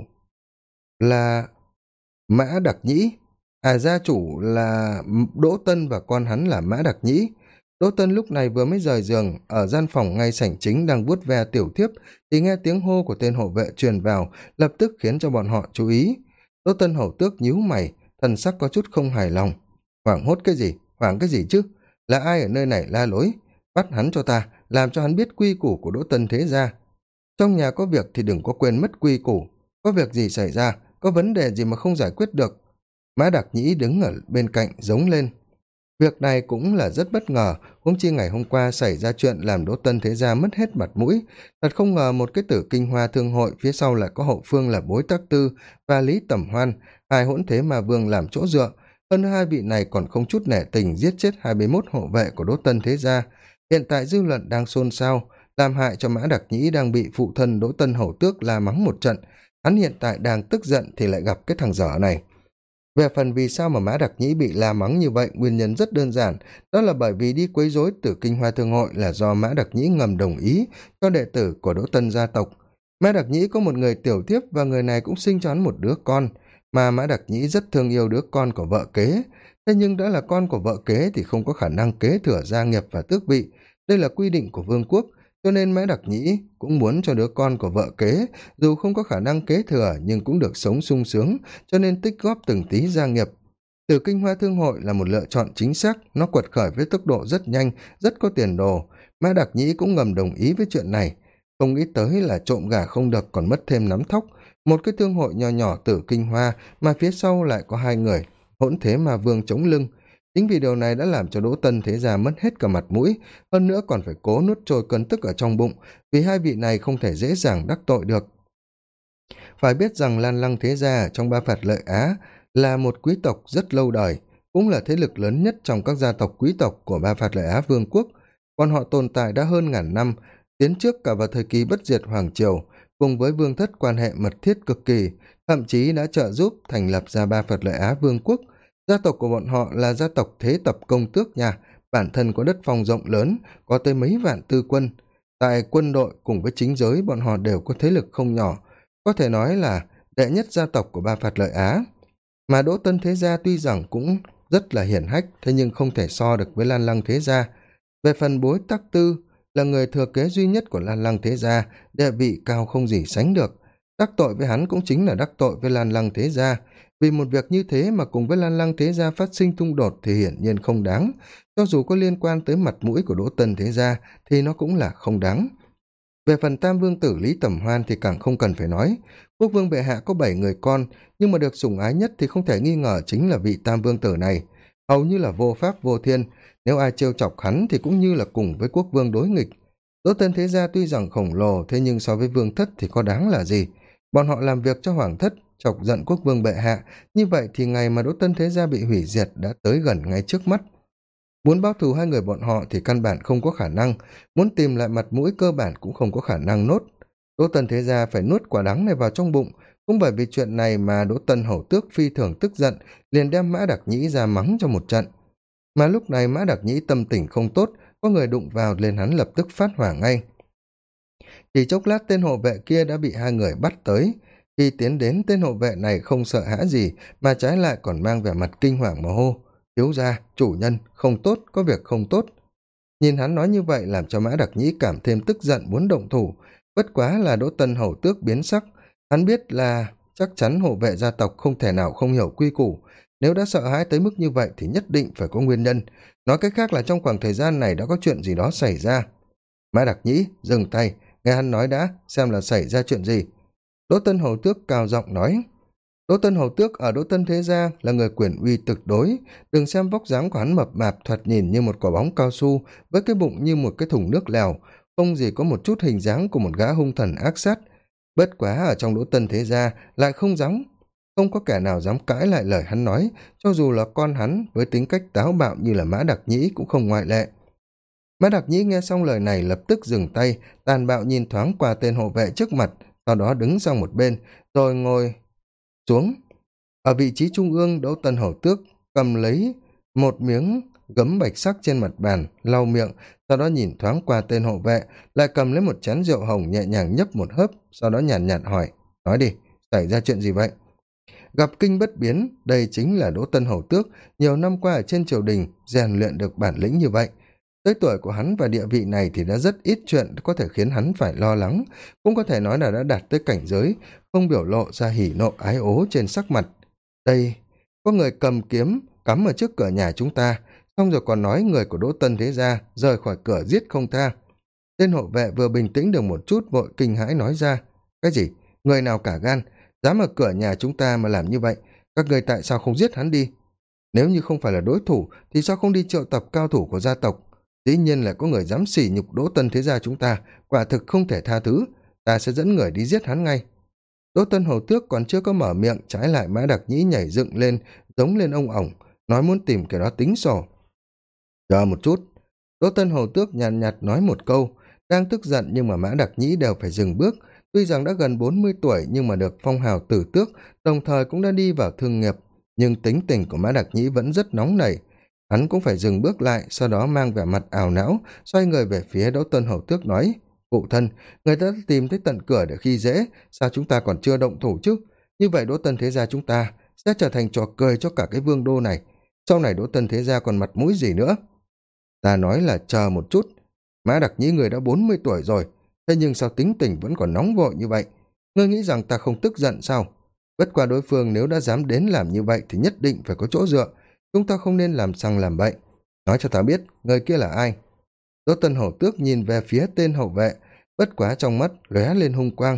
là Mã Đặc Nhĩ, gia chủ là Đỗ Tân và con hắn là Mã Đặc Nhĩ. Đỗ Tân lúc này vừa mới rời giường, ở gian phòng ngay sảnh chính đang vuốt ve tiểu thiếp, thì nghe tiếng hô của tên hộ vệ truyền vào, lập tức khiến cho bọn họ chú ý. Đỗ Tân hầu tước nhíu mày, thần sắc có chút không hài lòng. Hoảng hốt cái gì? Hoảng cái gì chứ? Là ai ở nơi này la lối? Bắt hắn cho ta, làm cho hắn biết quy củ của Đỗ Tân thế gia. Trong nhà có việc thì đừng có quên mất quy củ. Có việc gì xảy ra? Có vấn đề gì mà không giải quyết được? Mã Đặc Nhĩ đứng ở bên cạnh giống lên. Việc này cũng là rất bất ngờ, huống chi ngày hôm qua xảy ra chuyện làm Đỗ Tân thế gia mất hết mặt mũi. Thật không ngờ một cái Tử Kinh Hoa thương hội phía sau lại có hậu phương là Bối Tắc Tư và Lý Tẩm Hoan, hai hỗn thế mà vương làm chỗ dựa. Hơn nữa hai vị này còn không chút nể tình giết chết 21 hộ vệ của Đỗ Tân thế gia. Hiện tại dư luận đang xôn xao, làm hại cho Mã Đặc Nhĩ đang bị phụ thân Đỗ Tân hầu tước la mắng một trận. Hắn hiện tại đang tức giận thì lại gặp cái thằng dở này. Về phần vì sao mà Mã Đặc Nhĩ bị la mắng như vậy, nguyên nhân rất đơn giản, đó là bởi vì đi quấy rối Tử Kinh Hoa thương hội là do Mã Đặc Nhĩ ngầm đồng ý cho đệ tử của Đỗ Tân gia tộc. Mã Đặc Nhĩ có một người tiểu thiếp và người này cũng sinh cho hắn một đứa con, mà Mã Đặc Nhĩ rất thương yêu đứa con của vợ kế. Thế nhưng đã là con của vợ kế thì không có khả năng kế thừa gia nghiệp và tước vị. Đây là quy định của vương quốc, cho nên Mã Đặc Nhĩ cũng muốn cho đứa con của vợ kế, dù không có khả năng kế thừa nhưng cũng được sống sung sướng, cho nên tích góp từng tí gia nghiệp. Tử Kinh Hoa thương hội là một lựa chọn chính xác, nó quật khởi với tốc độ rất nhanh, rất có tiền đồ. Mã Đặc Nhĩ cũng ngầm đồng ý với chuyện này. Không nghĩ tới là trộm gà không được còn mất thêm nắm thóc. Một cái thương hội nho nhỏ Tử Kinh Hoa mà phía sau lại có hai người, hỗn thế mà vương chống lưng. Chính vì điều này đã làm cho Đỗ Tân thế gia mất hết cả mặt mũi, hơn nữa còn phải cố nuốt trôi cơn tức ở trong bụng, vì hai vị này không thể dễ dàng đắc tội được. Phải biết rằng Lan Lăng thế gia trong Ba Phạt Lợi Á là một quý tộc rất lâu đời, cũng là thế lực lớn nhất trong các gia tộc quý tộc của Ba Phạt Lợi Á vương quốc, còn họ tồn tại đã hơn ngàn năm, tiến trước cả vào thời kỳ bất diệt hoàng triều, cùng với vương thất quan hệ mật thiết cực kỳ, thậm chí đã trợ giúp thành lập ra Ba Phạt Lợi Á vương quốc. Gia tộc của bọn họ là gia tộc thế tập công tước nhà, bản thân có đất phong rộng lớn, có tới mấy vạn tư quân. Tại quân đội cùng với chính giới bọn họ đều có thế lực không nhỏ, có thể nói là đệ nhất gia tộc của Ba Phạt Lợi Á. Mà Đỗ Tân thế gia tuy rằng cũng rất là hiển hách, thế nhưng không thể so được với Lan Lăng thế gia. Về phần Bối Tắc Tư là người thừa kế duy nhất của Lan Lăng thế gia, địa vị cao không gì sánh được. Đắc tội với hắn cũng chính là đắc tội với Lan Lăng thế gia. Vì một việc như thế mà cùng với Lan Lăng thế gia phát sinh xung đột thì hiển nhiên không đáng. Cho dù có liên quan tới mặt mũi của Đỗ Tân thế gia thì nó cũng là không đáng. Về phần tam vương tử Lý Tẩm Hoan thì càng không cần phải nói. Quốc vương bệ hạ có 7 người con, nhưng mà được sủng ái nhất thì không thể nghi ngờ chính là vị tam vương tử này. Hầu như là vô pháp vô thiên, nếu ai trêu chọc hắn thì cũng như là cùng với quốc vương đối nghịch. Đỗ Tân thế gia tuy rằng khổng lồ, thế nhưng so với vương thất thì có đáng là gì. Bọn họ làm việc cho hoàng thất, chọc giận quốc vương bệ hạ, như vậy thì ngày mà Đỗ Tân thế gia bị hủy diệt đã tới gần ngay trước mắt. Muốn báo thù hai người bọn họ thì căn bản không có khả năng, muốn tìm lại mặt mũi cơ bản cũng không có khả năng nốt. Đỗ Tân thế gia phải nuốt quả đắng này vào trong bụng, cũng bởi vì chuyện này mà Đỗ Tân hầu tước phi thường tức giận, liền đem Mã Đặc Nhĩ ra mắng cho một trận. Mà lúc này Mã Đặc Nhĩ tâm tình không tốt, có người đụng vào lên hắn lập tức phát hỏa ngay. Chỉ chốc lát tên hộ vệ kia đã bị hai người bắt tới. Khi tiến đến, tên hộ vệ này không sợ hãi gì, mà trái lại còn mang vẻ mặt kinh hoàng mà hô: thiếu gia, chủ nhân, không tốt, có việc không tốt. Nhìn hắn nói như vậy làm cho Mã Đặc Nhĩ cảm thêm tức giận muốn động thủ. Bất quá là Đỗ Tân hầu tước biến sắc, hắn biết là chắc chắn hộ vệ gia tộc không thể nào không hiểu quy củ. Nếu đã sợ hãi tới mức như vậy thì nhất định phải có nguyên nhân. Nói cách khác là trong khoảng thời gian này đã có chuyện gì đó xảy ra. Mã Đặc Nhĩ, dừng tay, nghe hắn nói đã, xem là xảy ra chuyện gì. Đỗ Tân hầu tước cao giọng nói. Đỗ Tân hầu tước ở Đỗ Tân thế gia là người quyền uy tuyệt đối, đừng xem vóc dáng của hắn mập mạp thoạt nhìn như một quả bóng cao su với cái bụng như một cái thùng nước lèo, không gì có một chút hình dáng của một gã hung thần ác sát. Bất quá ở trong Đỗ Tân thế gia lại không có kẻ nào dám cãi lại lời hắn nói, cho dù là con hắn với tính cách táo bạo như là Mã Đặc Nhĩ cũng không ngoại lệ. Mã Đặc Nhĩ nghe xong lời này lập tức dừng tay, tàn bạo nhìn thoáng qua tên hộ vệ trước mặt, sau đó đứng sang một bên, rồi ngồi xuống. Ở vị trí trung ương, Đỗ Tân hầu tước cầm lấy một miếng gấm bạch sắc trên mặt bàn, lau miệng, sau đó nhìn thoáng qua tên hộ vệ, lại cầm lấy một chén rượu hồng nhẹ nhàng nhấp một hớp, sau đó nhàn nhạt hỏi: nói đi, xảy ra chuyện gì vậy? Gặp kinh bất biến, đây chính là Đỗ Tân hầu tước, nhiều năm qua ở trên triều đình rèn luyện được bản lĩnh như vậy. Tới tuổi của hắn và địa vị này thì đã rất ít chuyện có thể khiến hắn phải lo lắng, cũng có thể nói là đã đạt tới cảnh giới không biểu lộ ra hỉ nộ ái ố trên sắc mặt. Đây, có người cầm kiếm cắm ở trước cửa nhà chúng ta, xong rồi còn nói người của Đỗ Tân thế gia rời khỏi cửa giết không tha. Tên hộ vệ vừa bình tĩnh được một chút vội kinh hãi nói ra: cái gì, người nào cả gan dám ở cửa nhà chúng ta mà làm như vậy, các người tại sao không giết hắn đi? Nếu như không phải là đối thủ thì sao không đi triệu tập cao thủ của gia tộc? Dĩ nhiên là có người dám sỉ nhục Đỗ Tân thế gia chúng ta, quả thực không thể tha thứ, ta sẽ dẫn người đi giết hắn ngay. Đỗ Tân hầu tước còn chưa có mở miệng, trái lại Mã Đặc Nhĩ nhảy dựng lên, giống lên ông ổng, nói muốn tìm kẻ đó tính sổ. Chờ một chút. Đỗ Tân hầu tước nhàn nhạt nói một câu, đang tức giận nhưng mà Mã Đặc Nhĩ đều phải dừng bước. Tuy rằng đã gần 40 tuổi nhưng mà được phong hào tử tước, đồng thời cũng đã đi vào thương nghiệp, nhưng tính tình của Mã Đặc Nhĩ vẫn rất nóng nảy. Hắn cũng phải dừng bước lại, sau đó mang vẻ mặt ảo não, xoay người về phía Đỗ Tân hầu tước nói: phụ thân, người ta đã tìm tới tận cửa để khi dễ, sao chúng ta còn chưa động thủ chứ? Như vậy Đỗ Tân thế gia chúng ta sẽ trở thành trò cười cho cả cái vương đô này. Sau này Đỗ Tân thế gia còn mặt mũi gì nữa? Ta nói là chờ một chút. Mã Đặc Nhĩ người đã 40 tuổi rồi, thế nhưng sao tính tình vẫn còn nóng vội như vậy? Ngươi nghĩ rằng ta không tức giận sao? Bất qua đối phương nếu đã dám đến làm như vậy thì nhất định phải có chỗ dựa. Chúng ta không nên làm sằng làm bậy. Nói cho ta biết, người kia là ai? Đỗ Tân hầu tước nhìn về phía tên hậu vệ, bất quá trong mắt lóe lên hung quang.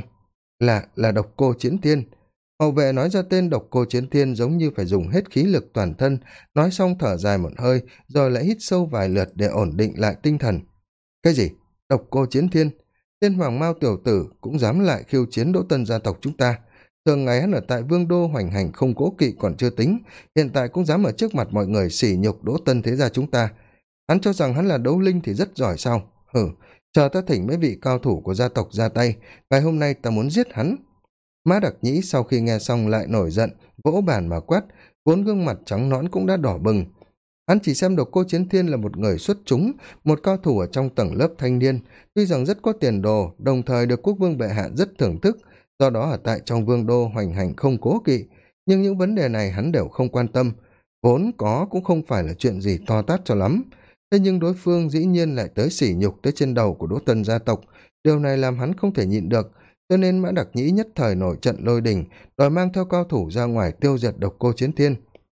Là Độc Cô Chiến Thiên. Hậu vệ nói ra tên Độc Cô Chiến Thiên giống như phải dùng hết khí lực toàn thân, nói xong thở dài một hơi, rồi lại hít sâu vài lượt để ổn định lại tinh thần. Cái gì? Độc Cô Chiến Thiên? Tên Hoàng Mao tiểu tử cũng dám lại khiêu chiến Đỗ Tân gia tộc chúng ta. Thường ngày hắn ở tại Vương đô hoành hành không cố kỵ còn chưa tính, hiện tại cũng dám ở trước mặt mọi người sỉ nhục Đỗ Tân thế gia chúng ta. Hắn cho rằng hắn là đấu linh thì rất giỏi sao? Chờ ta thỉnh mấy vị cao thủ của gia tộc ra tay, ngày hôm nay ta muốn giết hắn. Mã Đặc Nhĩ sau khi nghe xong lại nổi giận, vỗ bàn mà quát, vốn gương mặt trắng nõn cũng đã đỏ bừng. Hắn chỉ xem Độc Cô Chiến Thiên là một người xuất chúng, một cao thủ ở trong tầng lớp thanh niên, tuy rằng rất có tiền đồ, đồng thời được quốc vương bệ hạ rất thưởng thức, do đó ở tại trong vương đô hoành hành không cố kỵ, nhưng những vấn đề này hắn đều không quan tâm, vốn có cũng không phải là chuyện gì to tát cho lắm. thế nhưng đối phương dĩ nhiên lại tới sỉ nhục tới trên đầu của Đỗ Tân gia tộc. Điều này làm hắn không thể nhịn được, cho nên Mã Đặc Nhĩ nhất thời nổi trận lôi đình, đòi mang theo cao thủ ra ngoài tiêu diệt Độc Cô Chiến Thiên.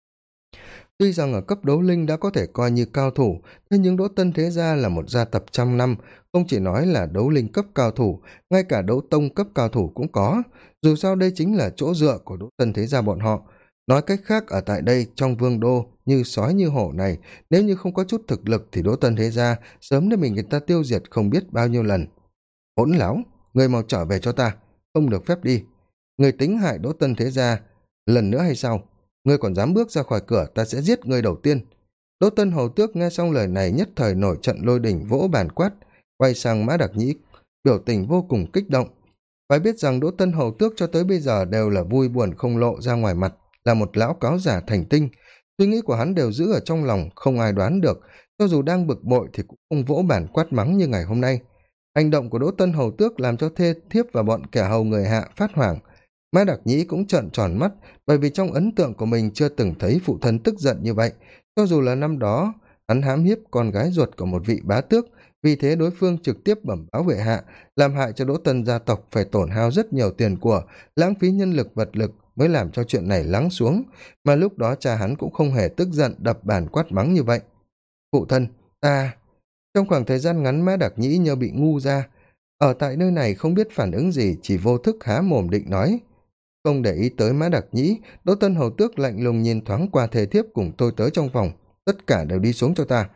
Tuy rằng ở cấp đấu linh đã có thể coi như cao thủ, thế nhưng Đỗ Tân Thế Gia là một gia tập trăm năm, không chỉ nói là đấu linh cấp cao thủ, ngay cả đấu tông cấp cao thủ cũng có. Dù sao đây chính là chỗ dựa của Đỗ Tân Thế Gia bọn họ. Nói cách khác, ở tại đây, trong vương đô, như sói như hổ này, nếu như không có chút thực lực thì Đỗ Tân Thế Gia sớm đã bị người ta tiêu diệt không biết bao nhiêu lần. Hỗn láo, người mau trở về cho ta, không được phép đi. Người tính hại Đỗ Tân Thế Gia lần nữa hay sao? Ngươi còn dám bước ra khỏi cửa, ta sẽ giết ngươi đầu tiên. Đỗ Tân Hầu Tước nghe xong lời này nhất thời nổi trận lôi đình, vỗ bàn quát, quay sang Mã Đặc Nhĩ, biểu tình vô cùng kích động. Phải biết rằng Đỗ Tân Hầu Tước cho tới bây giờ đều là vui buồn không lộ ra ngoài mặt, là một lão cáo giả thành tinh. Suy nghĩ của hắn đều giữ ở trong lòng, không ai đoán được, cho dù đang bực bội thì cũng không vỗ bàn quát mắng như ngày hôm nay. Hành động của Đỗ Tân Hầu Tước làm cho thê thiếp và bọn kẻ hầu người hạ phát hoảng. Mã Đặc Nhĩ cũng trợn tròn mắt, bởi vì trong ấn tượng của mình chưa từng thấy phụ thân tức giận như vậy. Cho dù là năm đó hắn hãm hiếp con gái ruột của một vị bá tước, vì thế đối phương trực tiếp bẩm báo bệ hạ, làm hại cho Đỗ Tân gia tộc phải tổn hao rất nhiều tiền của, lãng phí nhân lực vật lực mới làm cho chuyện này lắng xuống, mà lúc đó cha hắn cũng không hề tức giận đập bàn quát mắng như vậy. Phụ thân, ta... Trong khoảng thời gian ngắn, Mã Đặc Nhĩ như bị ngu ra, ở tại nơi này không biết phản ứng gì, chỉ vô thức há mồm định nói. Không để ý tới Mã Đặc Nhĩ, Đỗ Tân Hầu Tước lạnh lùng nhìn thoáng qua thề thiếp cùng tôi tới trong phòng, tất cả đều đi xuống cho ta.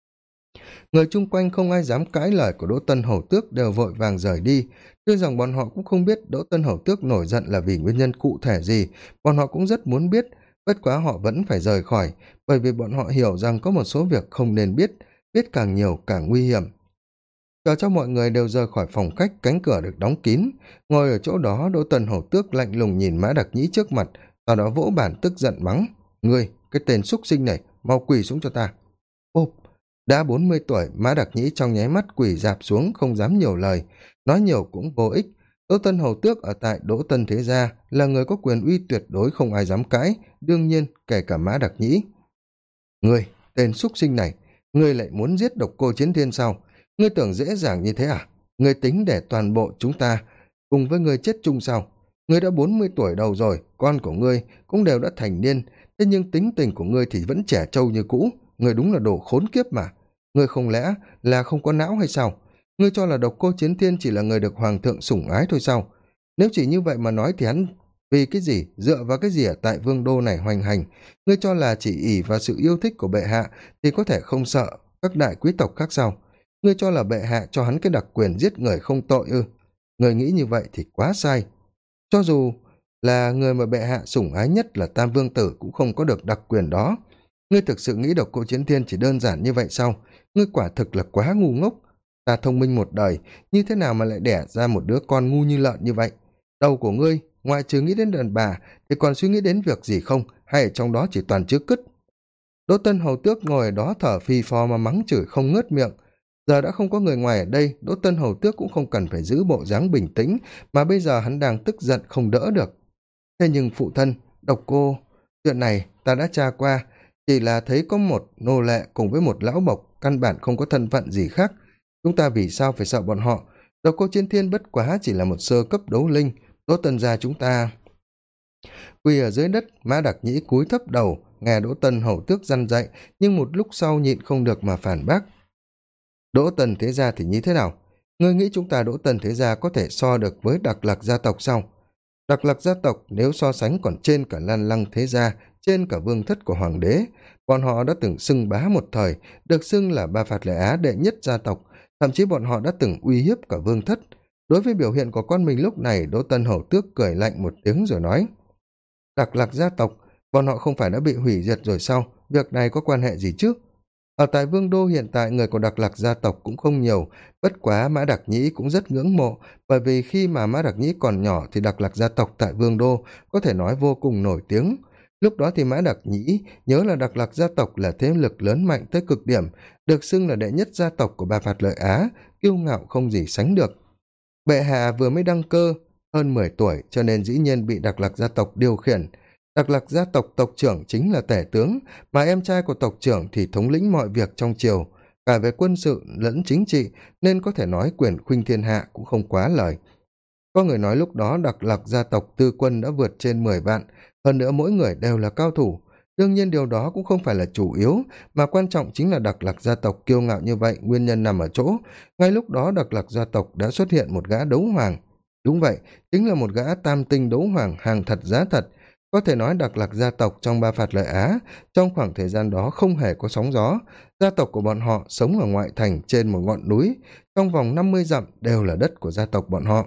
Người chung quanh không ai dám cãi lời của Đỗ Tân Hầu Tước, đều vội vàng rời đi. Tuy rằng bọn họ cũng không biết Đỗ Tân Hầu Tước nổi giận là vì nguyên nhân cụ thể gì, bọn họ cũng rất muốn biết, bất quá họ vẫn phải rời khỏi, bởi vì bọn họ hiểu rằng có một số việc không nên biết, biết càng nhiều càng nguy hiểm. Chờ cho mọi người đều rời khỏi phòng khách, cánh cửa được đóng kín. Ngồi ở chỗ đó, Đỗ Tân Hầu Tước lạnh lùng nhìn Mã Đặc Nhĩ trước mặt, sau đó vỗ bàn tức giận mắng. Ngươi, cái tên xúc sinh này, mau quỳ xuống cho ta. Ộp, đã 40 tuổi, Mã Đặc Nhĩ trong nháy mắt quỳ rạp xuống, không dám nhiều lời. Nói nhiều cũng vô ích. Đỗ Tân Hầu Tước ở tại Đỗ Tân Thế Gia là người có quyền uy tuyệt đối, không ai dám cãi, đương nhiên kể cả Mã Đặc Nhĩ. Ngươi, tên xúc sinh này, ngươi lại muốn giết Độc Cô Chiến Thiên sao? Ngươi tưởng dễ dàng như thế à? Ngươi tính để toàn bộ chúng ta cùng với ngươi chết chung sao? Ngươi đã 40 tuổi đầu rồi, con của ngươi cũng đều đã thành niên, thế nhưng tính tình của ngươi thì vẫn trẻ trâu như cũ. Ngươi đúng là đồ khốn kiếp mà. Ngươi không lẽ là không có não hay sao? Ngươi cho là Độc Cô Chiến Thiên chỉ là người được hoàng thượng sủng ái thôi sao? Nếu chỉ như vậy mà nói thì hắn vì cái gì, dựa vào cái gì ở tại vương đô này hoành hành? Ngươi cho là chỉ ỷ vào sự yêu thích của bệ hạ thì có thể không sợ các đại quý tộc khác sao? Ngươi cho là bệ hạ cho hắn cái đặc quyền giết người không tội ư? Ngươi nghĩ như vậy thì quá sai. Cho dù là người mà bệ hạ sủng ái nhất là Tam Vương Tử cũng không có được đặc quyền đó. Ngươi thực sự nghĩ Độc Cô Chiến Thiên chỉ đơn giản như vậy sao? Ngươi quả thực là quá ngu ngốc. Ta thông minh một đời, như thế nào mà lại đẻ ra một đứa con ngu như lợn như vậy? Đầu của ngươi, ngoại trừ nghĩ đến đàn bà, thì còn suy nghĩ đến việc gì không? Hay ở trong đó chỉ toàn chứa cứt? Đỗ Tân Hầu Tước ngồi ở đó thở phì phò mà mắng chửi không ngớt miệng. Giờ đã không có người ngoài ở đây, Đỗ Tân Hầu Tước cũng không cần phải giữ bộ dáng bình tĩnh, mà bây giờ hắn đang tức giận không đỡ được. Thế nhưng phụ thân, Độc Cô, chuyện này ta đã tra qua, chỉ là thấy có một nô lệ cùng với một lão bộc, căn bản không có thân phận gì khác. Chúng ta vì sao phải sợ bọn họ? Độc Cô Chiến Thiên bất quá chỉ là một sơ cấp đấu linh, Đỗ Tân gia chúng ta... Quỳ ở dưới đất, Mã Đặc Nhĩ cúi thấp đầu, nghe Đỗ Tân Hầu Tước răn dạy, nhưng một lúc sau nhịn không được mà phản bác. Đỗ Tân Thế Gia thì như thế nào? Ngươi nghĩ chúng ta Đỗ Tân Thế Gia có thể so được với Đặc Lạc gia tộc sao? Đặc Lạc gia tộc nếu so sánh còn trên cả Lan Lăng Thế Gia, trên cả vương thất của hoàng đế. Bọn họ đã từng xưng bá một thời, được xưng là Ba Phạt Lệ Á đệ nhất gia tộc, thậm chí bọn họ đã từng uy hiếp cả vương thất. Đối với biểu hiện của con mình lúc này, Đỗ Tân Hầu Tước cười lạnh một tiếng rồi nói. Đặc Lạc gia tộc, bọn họ không phải đã bị hủy diệt rồi sao? Việc này có quan hệ gì chứ? Ở tại vương đô hiện tại người của Đặc Lạc gia tộc cũng không nhiều, bất quá Mã Đặc Nhĩ cũng rất ngưỡng mộ, bởi vì khi mà Mã Đặc Nhĩ còn nhỏ thì Đặc Lạc gia tộc tại vương đô có thể nói vô cùng nổi tiếng. Lúc đó thì Mã Đặc Nhĩ nhớ là Đặc Lạc gia tộc là thế lực lớn mạnh tới cực điểm, được xưng là đệ nhất gia tộc của Ba Phạt Lợi Á, kiêu ngạo không gì sánh được. Bệ hạ vừa mới đăng cơ, hơn 10 tuổi cho nên dĩ nhiên bị Đặc Lạc gia tộc điều khiển. Đặc Lạc gia tộc tộc trưởng chính là tể tướng, mà em trai của tộc trưởng thì thống lĩnh mọi việc trong triều. cả về quân sự lẫn chính trị, nên có thể nói quyền khuynh thiên hạ cũng không quá lời. Có người nói lúc đó Đặc Lạc gia tộc tư quân đã vượt trên 10 vạn, hơn nữa mỗi người đều là cao thủ. Đương nhiên điều đó cũng không phải là chủ yếu, mà quan trọng chính là Đặc Lạc gia tộc kiêu ngạo như vậy, nguyên nhân nằm ở chỗ. Ngay lúc đó Đặc Lạc gia tộc đã xuất hiện một gã đấu hoàng. Đúng vậy, chính là một gã tam tinh đấu hoàng hàng thật giá thật. Có thể nói Đặc Lạc gia tộc trong Ba Phạt Lợi Á, trong khoảng thời gian đó không hề có sóng gió. Gia tộc của bọn họ sống ở ngoại thành trên một ngọn núi, trong vòng 50 dặm đều là đất của gia tộc bọn họ.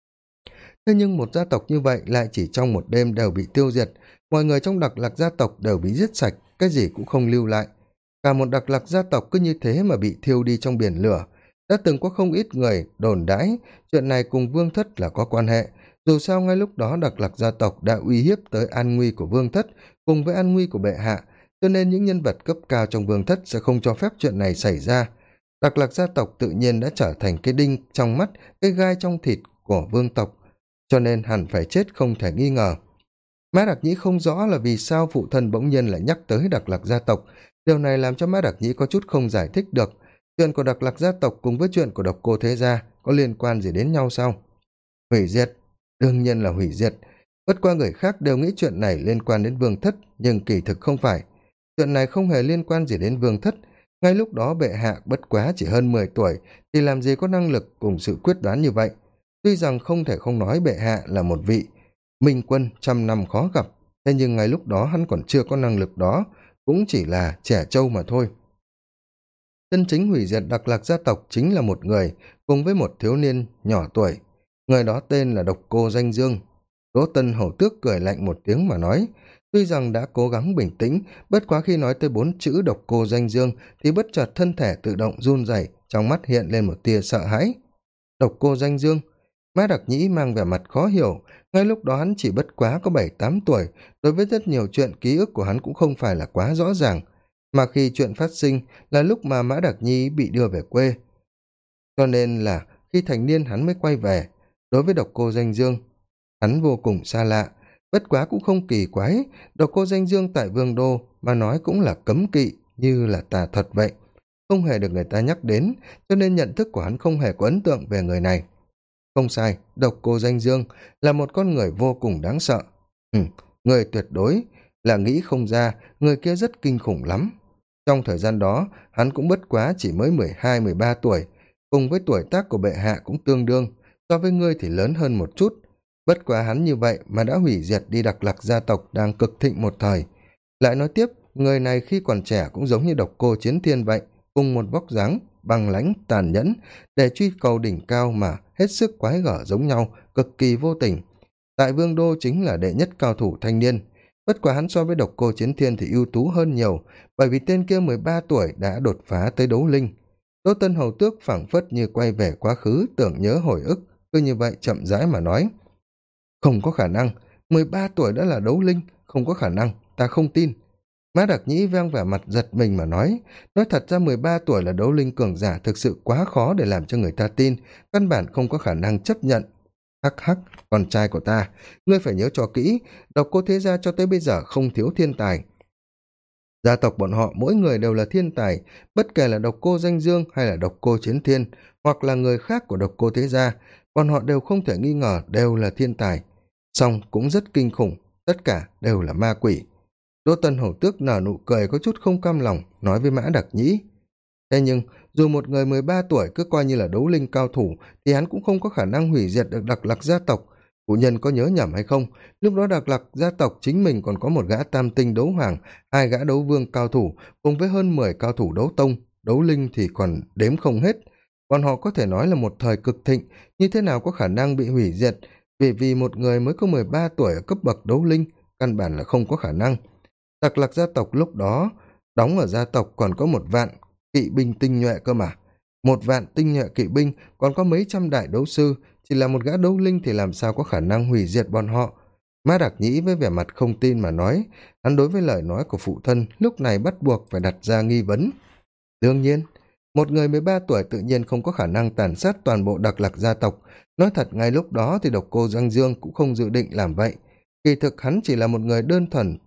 Thế nhưng một gia tộc như vậy lại chỉ trong một đêm đều bị tiêu diệt, mọi người trong Đặc Lạc gia tộc đều bị giết sạch, cái gì cũng không lưu lại. Cả một Đặc Lạc gia tộc cứ như thế mà bị thiêu đi trong biển lửa. Đã từng có không ít người đồn đãi chuyện này cùng Vương Thất là có quan hệ, dù sao ngay lúc đó Đặc Lạc gia tộc đã uy hiếp tới an nguy của Vương Thất cùng với an nguy của bệ hạ, cho nên những nhân vật cấp cao trong Vương Thất sẽ không cho phép chuyện này xảy ra. Đặc Lạc gia tộc tự nhiên đã trở thành cái đinh trong mắt, cái gai trong thịt của vương tộc, cho nên hẳn phải chết không thể nghi ngờ. Mã Đặc Nhĩ không rõ là vì sao phụ thân bỗng nhiên lại nhắc tới Đặc Lạc gia tộc. Điều này làm cho Mã Đặc Nhĩ có chút không giải thích được. Chuyện của Đặc Lạc gia tộc cùng với chuyện của Độc Cô Thế Gia có liên quan gì đến nhau sao? Hủy diệt? Đương nhiên là hủy diệt. Bất qua người khác đều nghĩ chuyện này liên quan đến Vương Thất, nhưng kỳ thực không phải. Chuyện này không hề liên quan gì đến Vương Thất. Ngay lúc đó bệ hạ bất quá chỉ hơn 10 tuổi, thì làm gì có năng lực cùng sự quyết đoán như vậy. Tuy rằng không thể không nói bệ hạ là một vị minh quân trăm năm khó gặp, thế nhưng ngay lúc đó hắn còn chưa có năng lực đó, cũng chỉ là trẻ trâu mà thôi. Chân chính hủy diệt Đặc Lạc gia tộc chính là một người cùng với một thiếu niên nhỏ tuổi. Người đó tên là Độc Cô Danh Dương. Đỗ Tân Hầu Tước cười lạnh một tiếng mà nói, tuy rằng đã cố gắng bình tĩnh, bất quá khi nói tới 4 chữ Độc Cô Danh Dương thì bất chợt thân thể tự động run rẩy, trong mắt hiện lên một tia sợ hãi. Độc Cô Danh Dương? Mã Đặc Nhĩ mang vẻ mặt khó hiểu, ngay lúc đó hắn chỉ bất quá có 7-8 tuổi, đối với rất nhiều chuyện ký ức của hắn cũng không phải là quá rõ ràng, mà khi chuyện phát sinh là lúc mà Mã Đặc Nhi bị đưa về quê. Cho nên là khi thành niên hắn mới quay về. Đối với Độc Cô Danh Dương, hắn vô cùng xa lạ, bất quá cũng không kỳ quái, Độc Cô Danh Dương tại Vương Đô mà nói cũng là cấm kỵ như là tà thuật vậy, không hề được người ta nhắc đến, cho nên nhận thức của hắn không hề có ấn tượng về người này. Không sai, Độc Cô Danh Dương là một con người vô cùng đáng sợ. Người tuyệt đối là nghĩ không ra, người kia rất kinh khủng lắm. Trong thời gian đó, hắn cũng bất quá chỉ mới 12-13 tuổi, cùng với tuổi tác của bệ hạ cũng tương đương, so với ngươi thì lớn hơn một chút. Bất quá hắn như vậy mà đã hủy diệt đi Đặc Lạc gia tộc đang cực thịnh một thời. Lại nói tiếp, người này khi còn trẻ cũng giống như Độc Cô Chiến Thiên vậy, cùng một vóc dáng băng lãnh tàn nhẫn, để truy cầu đỉnh cao mà hết sức quái gở giống nhau, cực kỳ vô tình. Tại Vương Đô chính là đệ nhất cao thủ thanh niên. Bất quá hắn so với Độc Cô Chiến Thiên thì ưu tú hơn nhiều, bởi vì tên kia 13 tuổi đã đột phá tới đấu linh. Đỗ Tân Hầu Tước phảng phất như quay về quá khứ, tưởng nhớ hồi ức, cứ như vậy chậm rãi mà nói. Không có khả năng, 13 tuổi đã là đấu linh, không có khả năng, ta không tin. Mã Đặc Nhĩ vang vẻ mặt giật mình mà nói thật ra 13 tuổi là đấu linh cường giả thực sự quá khó để làm cho người ta tin, căn bản không có khả năng chấp nhận. Hắc hắc, con trai của ta, ngươi phải nhớ cho kỹ, Độc Cô Thế Gia cho tới bây giờ không thiếu thiên tài. Gia tộc bọn họ mỗi người đều là thiên tài, bất kể là Độc Cô Danh Dương hay là Độc Cô Chiến Thiên, hoặc là người khác của Độc Cô Thế Gia, bọn họ đều không thể nghi ngờ đều là thiên tài. Song cũng rất kinh khủng, tất cả đều là ma quỷ. Đỗ Tân Hầu Tước nở nụ cười có chút không cam lòng, nói với Mã Đặc Nhĩ. Thế nhưng, dù một người 13 tuổi cứ coi như là đấu linh cao thủ, thì hắn cũng không có khả năng hủy diệt được Đặc Lạc gia tộc. Phụ nhân có nhớ nhầm hay không? Lúc đó Đặc Lạc gia tộc chính mình còn có một gã tam tinh đấu hoàng, 2 gã đấu vương cao thủ, cùng với hơn 10 cao thủ đấu tông, đấu linh thì còn đếm không hết. Bọn họ có thể nói là một thời cực thịnh, như thế nào có khả năng bị hủy diệt, vì một người mới có 13 tuổi ở cấp bậc đấu linh, căn bản là không có khả năng. Đặc Lạc gia tộc lúc đó, đóng ở gia tộc còn có 1 vạn kỵ binh tinh nhuệ cơ mà. 1 vạn tinh nhuệ kỵ binh, còn có mấy trăm đại đấu sư, chỉ là một gã đấu linh thì làm sao có khả năng hủy diệt bọn họ. Mã Đặc Nhĩ với vẻ mặt không tin mà nói, hắn đối với lời nói của phụ thân lúc này bắt buộc phải đặt ra nghi vấn. Đương nhiên, một người 13 tuổi tự nhiên không có khả năng tàn sát toàn bộ Đặc Lạc gia tộc. Nói thật ngay lúc đó thì Độc Cô Danh Dương cũng không dự định làm vậy. Kỳ thực hắn chỉ là một người đơn thuần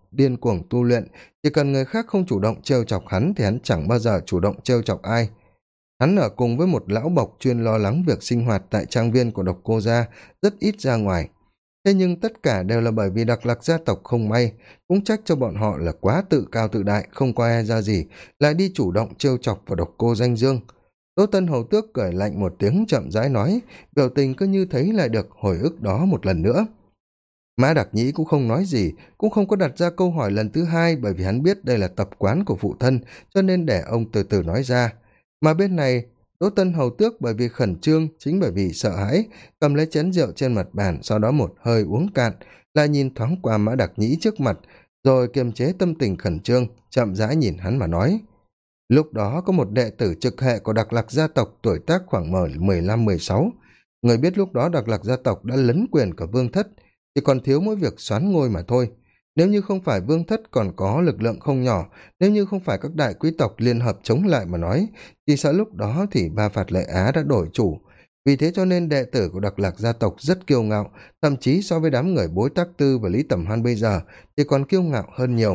điên cuồng tu luyện, chỉ cần người khác không chủ động trêu chọc hắn thì hắn chẳng bao giờ chủ động trêu chọc ai. Hắn ở cùng với một lão bộc chuyên lo lắng việc sinh hoạt tại trang viên của Độc Cô gia, rất ít ra ngoài. Thế nhưng tất cả đều là bởi vì Đặc Lạc gia tộc không may, cũng trách cho bọn họ là quá tự cao tự đại, không coi ai ra gì, lại đi chủ động trêu chọc vào Độc Cô Danh Dương. Đỗ Tân Hầu Tước cười lạnh một tiếng chậm rãi nói, biểu tình cứ như thấy lại được hồi ức đó một lần nữa. Mã Đạc Nhĩ cũng không nói gì, cũng không có đặt ra câu hỏi lần thứ hai, bởi vì hắn biết đây là tập quán của phụ thân, cho nên để ông từ từ nói ra. Mà bên này, Đỗ Tân Hầu Tước bởi vì khẩn trương, chính bởi vì sợ hãi, cầm lấy chén rượu trên mặt bàn, sau đó một hơi uống cạn, lại nhìn thoáng qua Mã Đạc Nhĩ trước mặt, rồi kiềm chế tâm tình khẩn trương, chậm rãi nhìn hắn mà nói. Lúc đó có một đệ tử trực hệ của Đặc Lạc gia tộc tuổi tác khoảng 15-16. Người biết lúc đó Đặc Lạc gia tộc đã lấn quyền của Vương Thất, chỉ còn thiếu mỗi việc soán ngôi mà thôi. Nếu như không phải Vương Thất còn có lực lượng không nhỏ, nếu như không phải các đại quý tộc liên hợp chống lại mà nói, thì sợ lúc đó thì Ba Phạt Lệ Á đã đổi chủ. Vì thế cho nên đệ tử của Đặc Lạc gia tộc rất kiêu ngạo, thậm chí so với đám người Bối Tác Tư và Lý Tẩm Hoan bây giờ thì còn kiêu ngạo hơn nhiều.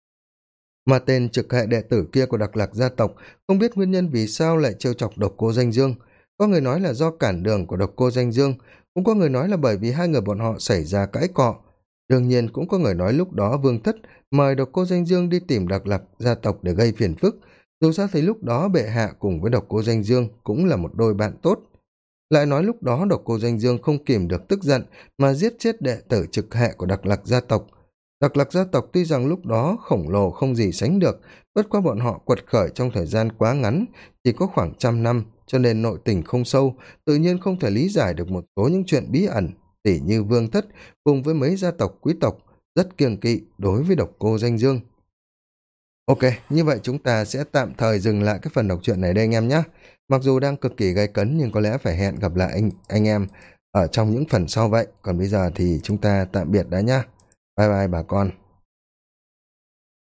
Mà tên trực hệ đệ tử kia của Đặc Lạc gia tộc không biết nguyên nhân vì sao lại trêu chọc Độc Cô Danh Dương. Có người nói là do cản đường của Độc Cô Danh Dương, cũng có người nói là bởi vì hai người bọn họ xảy ra cãi cọ. Đương nhiên cũng có người nói lúc đó Vương Thất mời Độc Cô Danh Dương đi tìm Đặc Lạc gia tộc để gây phiền phức. Dù sao thì lúc đó bệ hạ cùng với Độc Cô Danh Dương cũng là một đôi bạn tốt. Lại nói lúc đó Độc Cô Danh Dương không kìm được tức giận mà giết chết đệ tử trực hệ của Đặc Lạc gia tộc. Đặc Lạc gia tộc tuy rằng lúc đó khổng lồ không gì sánh được, bất quá bọn họ quật khởi trong thời gian quá ngắn, chỉ có khoảng 100 năm, cho nên nội tình không sâu, tự nhiên không thể lý giải được một số những chuyện bí ẩn, tỉ như Vương Thất cùng với mấy gia tộc quý tộc rất kiêng kỵ đối với Độc Cô Danh Dương. Ok, như vậy chúng ta sẽ tạm thời dừng lại cái phần đọc truyện này đây anh em nhé. Mặc dù đang cực kỳ gay cấn nhưng có lẽ phải hẹn gặp lại anh em ở trong những phần sau vậy. Còn bây giờ thì chúng ta tạm biệt đã nhá. Bye bye bà con.